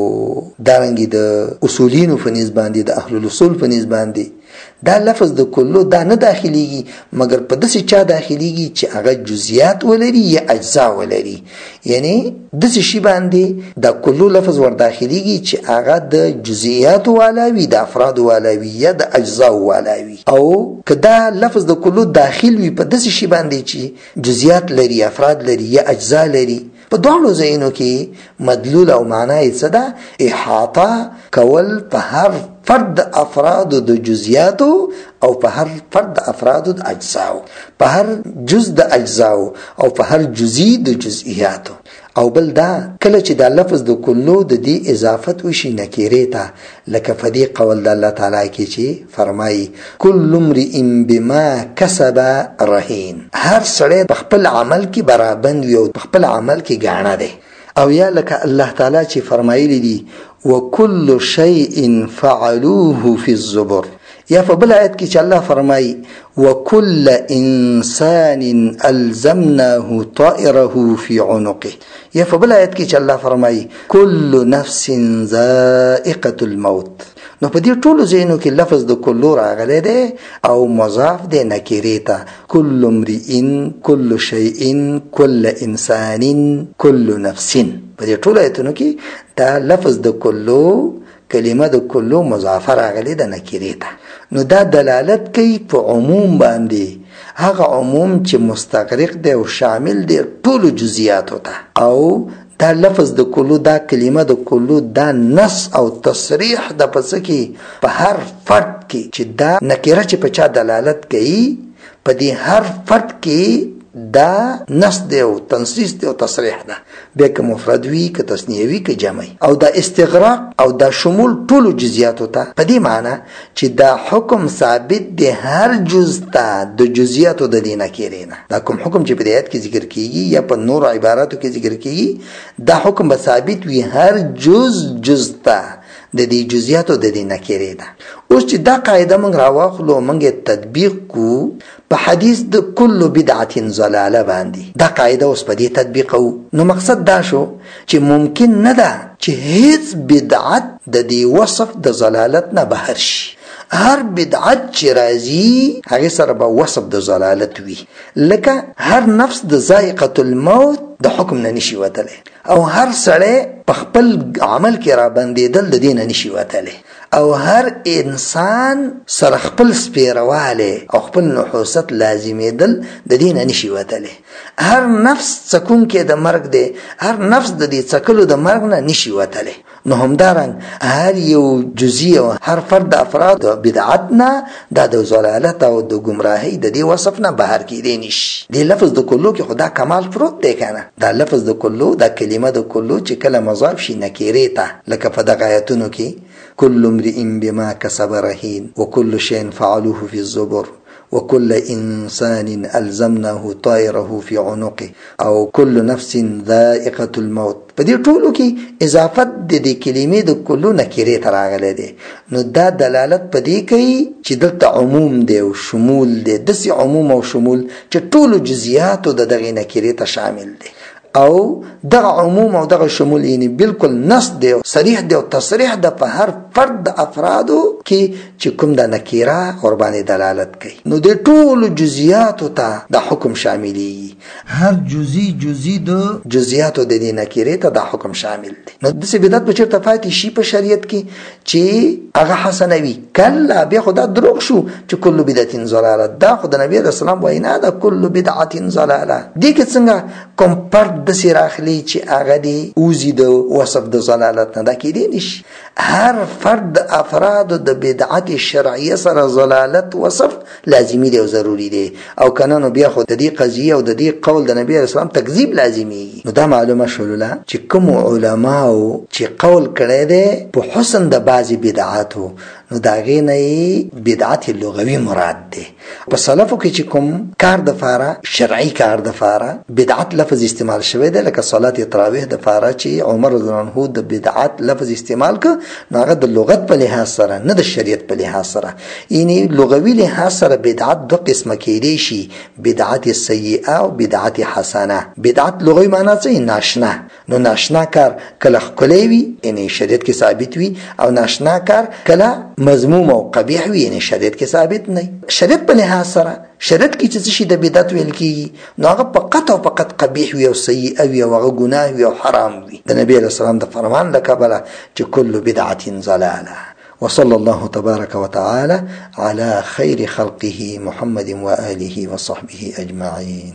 او دارنګي د اصولینو په نسبت باندې د اهل الاصول په نسبت باندې دا لفظ د کلو دا نه داخليږي مګر په داسې چا داخليږي چې هغه جزئیات ولري یا اجزا ولري. یعنی داسې شی باندې دا کلو لفظ ور داخليږي چې هغه د جزئیات والاوي د افراد والاوي یا د اجزا والاوي او کدا لفظ د کلو داخل وي په داسې شی باندې چې جزئیات لري افراد لري یا اجزا لري. په دوه ځایونو کې مدلول او معنی څه ده؟ احاطه کول په هر فرد افراد د جزئیاتو او په هر فرد افراد د اجزاو په هر جز د اجزاو او په هر جزئی د جزئیاتو. او بل دا کله چې دا لفظ د کلو د دې اضافت وشي نکیره ته لکه په دې قول د الله تعالی کې چې فرمایي کل امرئ بما کسب رهین هر سړی په خپل عمل کې برابند وي او په خپل عمل کې ګاڼه دی. او یا لکه الله تعالی چې فرمایلی دي وكل شيء فعلوه في الزبر یا فبل آیت کې چې الله فرمایي وكل انسان الزمناه طائره في عنقه یا فبل آیت کې چې الله فرمایي كل نفس ذائقة الموت. نو په دې ټولو ځینو کې لفظ د کلو راغلی دی او مضاف دی نکیره ته كل امرئ كل شيء كل انسان كل نفس. په دې ټولو آیتونو کې دا لفظ د کلو کلمه د کلو مضافه راغلی د نکیره ته. نو دا دلالت کوي په عموم باندې هغه عموم چې مستغرق دی او شامل دی ټولو جزئیاتو ته او دا لفظ د کلو دا کلمه د کلو دا نص او تصریح د پس کې په هر فرد کې چې دا نکره چې په چا دلالت کوي په دې هر فرد کې دا نص دی او تنصیص دی او تصریح ده، بیا که مفرد وي که تثنیه وي که جمع. او دا استغراق او دا شمول ټولو جزئیاتو ته په دې معنی چې دا حکم ثابت دی هر جز ته د جزئیاتو د دې نکرې نه. دا کوم حکم چې په دې آیت کې ذکر کیږي یا په نور عباراتو کې ذکر کیږي، دا حکم به ثابت وي هر جز ته د دې جزئیاتو د دې نکرې ده. اوس چې دا قاعده موږ راواخلو، موږ تطبیق کو په حدیث د کل بدعت ضلاله باندې، دا قاعده اوس په دې تطبیق او نو مقصد دا شو چې ممکن نه ده چې هیڅ بدعت د دې وصف د ضلالت نه بهر شي. هر بدعت چې راځي هغه سره به وصف د ضلالت وي، لکه هر نفس د ذائقه الموت د حکم نه نشي وتلی، او هر سړی په خپل عمل کې را بندېدل د دې نه نشي وتلی، او هر انسان سره خپل سپیرواله او خپل نحوست لازمېدل د دې نه نشي وتلی. هر نفس څکون کې د مرګ دی، هر نفس د دې څکلو د مرګ نه نشي وتلی. نو همدارنګ هر یو جزئی او هر فرد افراد بدعت نه دا د ضلالت او د گمراهۍ د دې وصف نه بهر کېدی نشي. دې لفظ د کلو کې خدا کمال پروت دی کنه. دا لفظ د کلو، دا کلمه د کلو چې کله مضاف شي نکیرې ته، لکه په دغه آیتونو کې كل امرئ بما كسب رهين وكل شيء فعلوه في الزبر وكل إنسان ألزمناه طائره في عنقه او كل نفس ذائقة الموت. په دې ټولو کې اضافت د دې کلمې د کلو نکرې ته راغلی دی. نو دا دلالت په دې کوي چې دلته عموم دی او شمول دی، داسې عموم او شمول چې ټولو جزئیاتو د دغې نکرې ته شامل دی. او دغه عموم او دغه شمول یعنی بالکل نص دی او صریح دی او تصریح د په هر فرد افرادو کې چې کوم د نکیره ور باندې دلالت کوي، نو د ټولو جزئیاتو ته د حکم شاملي. هر جزئی د جزئیاتو د دې نکیره ته د حکم شامل دی. نو د بدعت په چیرته فاتې شي په شریعت کې چې هغه حسنوي، کله بیا خدا دروغ شو چې کل بدعت ضلاله. دا خو د نبی رسول الله وینا ده، کل بدعت ضلاله. دې کې څنګه کوم فرد د سراخلی چې هغه دی اوزي د وصف د ضلالت نه، دا کېدی نشي. هر فرد افراد د بدعت شرعیه سره ضلالت وصف لازمی دی او ضروری دی، او کنه نو بیا خو د دې قضیه او د دې قول د نبی رسول الله تکذیب لازمی. نو دا معلومه شوله چې کوم علماو چې قول کړی دی په حسن د بعضی بدعاتو، نو دا غي نه بدعت لغوي مراد دی. په سلفو کې چې کوم کار د فاره شرعي کار د فاره بدعت لفظ استعمال شوی دی، لکه صلات تراویح د فاره چې عمر رضی الله عنه د بدعت لفظ استعمال ک، نو هغه د لغت په لحاظ سره نه د شریعت په لحاظ سره، یعنی لغوي لحاظ سره بدعت دو قسمه کېدی شي، بدعت سیئه او بدعت حسنه. بدعت لغوي معنی څه؟ ناشنا. نو ناشنا کار کله خلوی وي یعنی شریعت کې ثابت وي، او ناشنا کار کله مذموم او قبیح وي یعنی شریعت کې ثابت نه. شریعت په لحاظ سره شریعت کې چې شي د بدعت ویل کیږي، نو هغه فقط او فقط قبیح وي او سیئه وي او هغه ګناه وي او حرام وي. د نبی رسول الله د فرمان لکبله چې کل بدعت ضلاله. وصلى الله تبارك وتعالى على خير خلقه محمد وآله وصحبه أجمعين.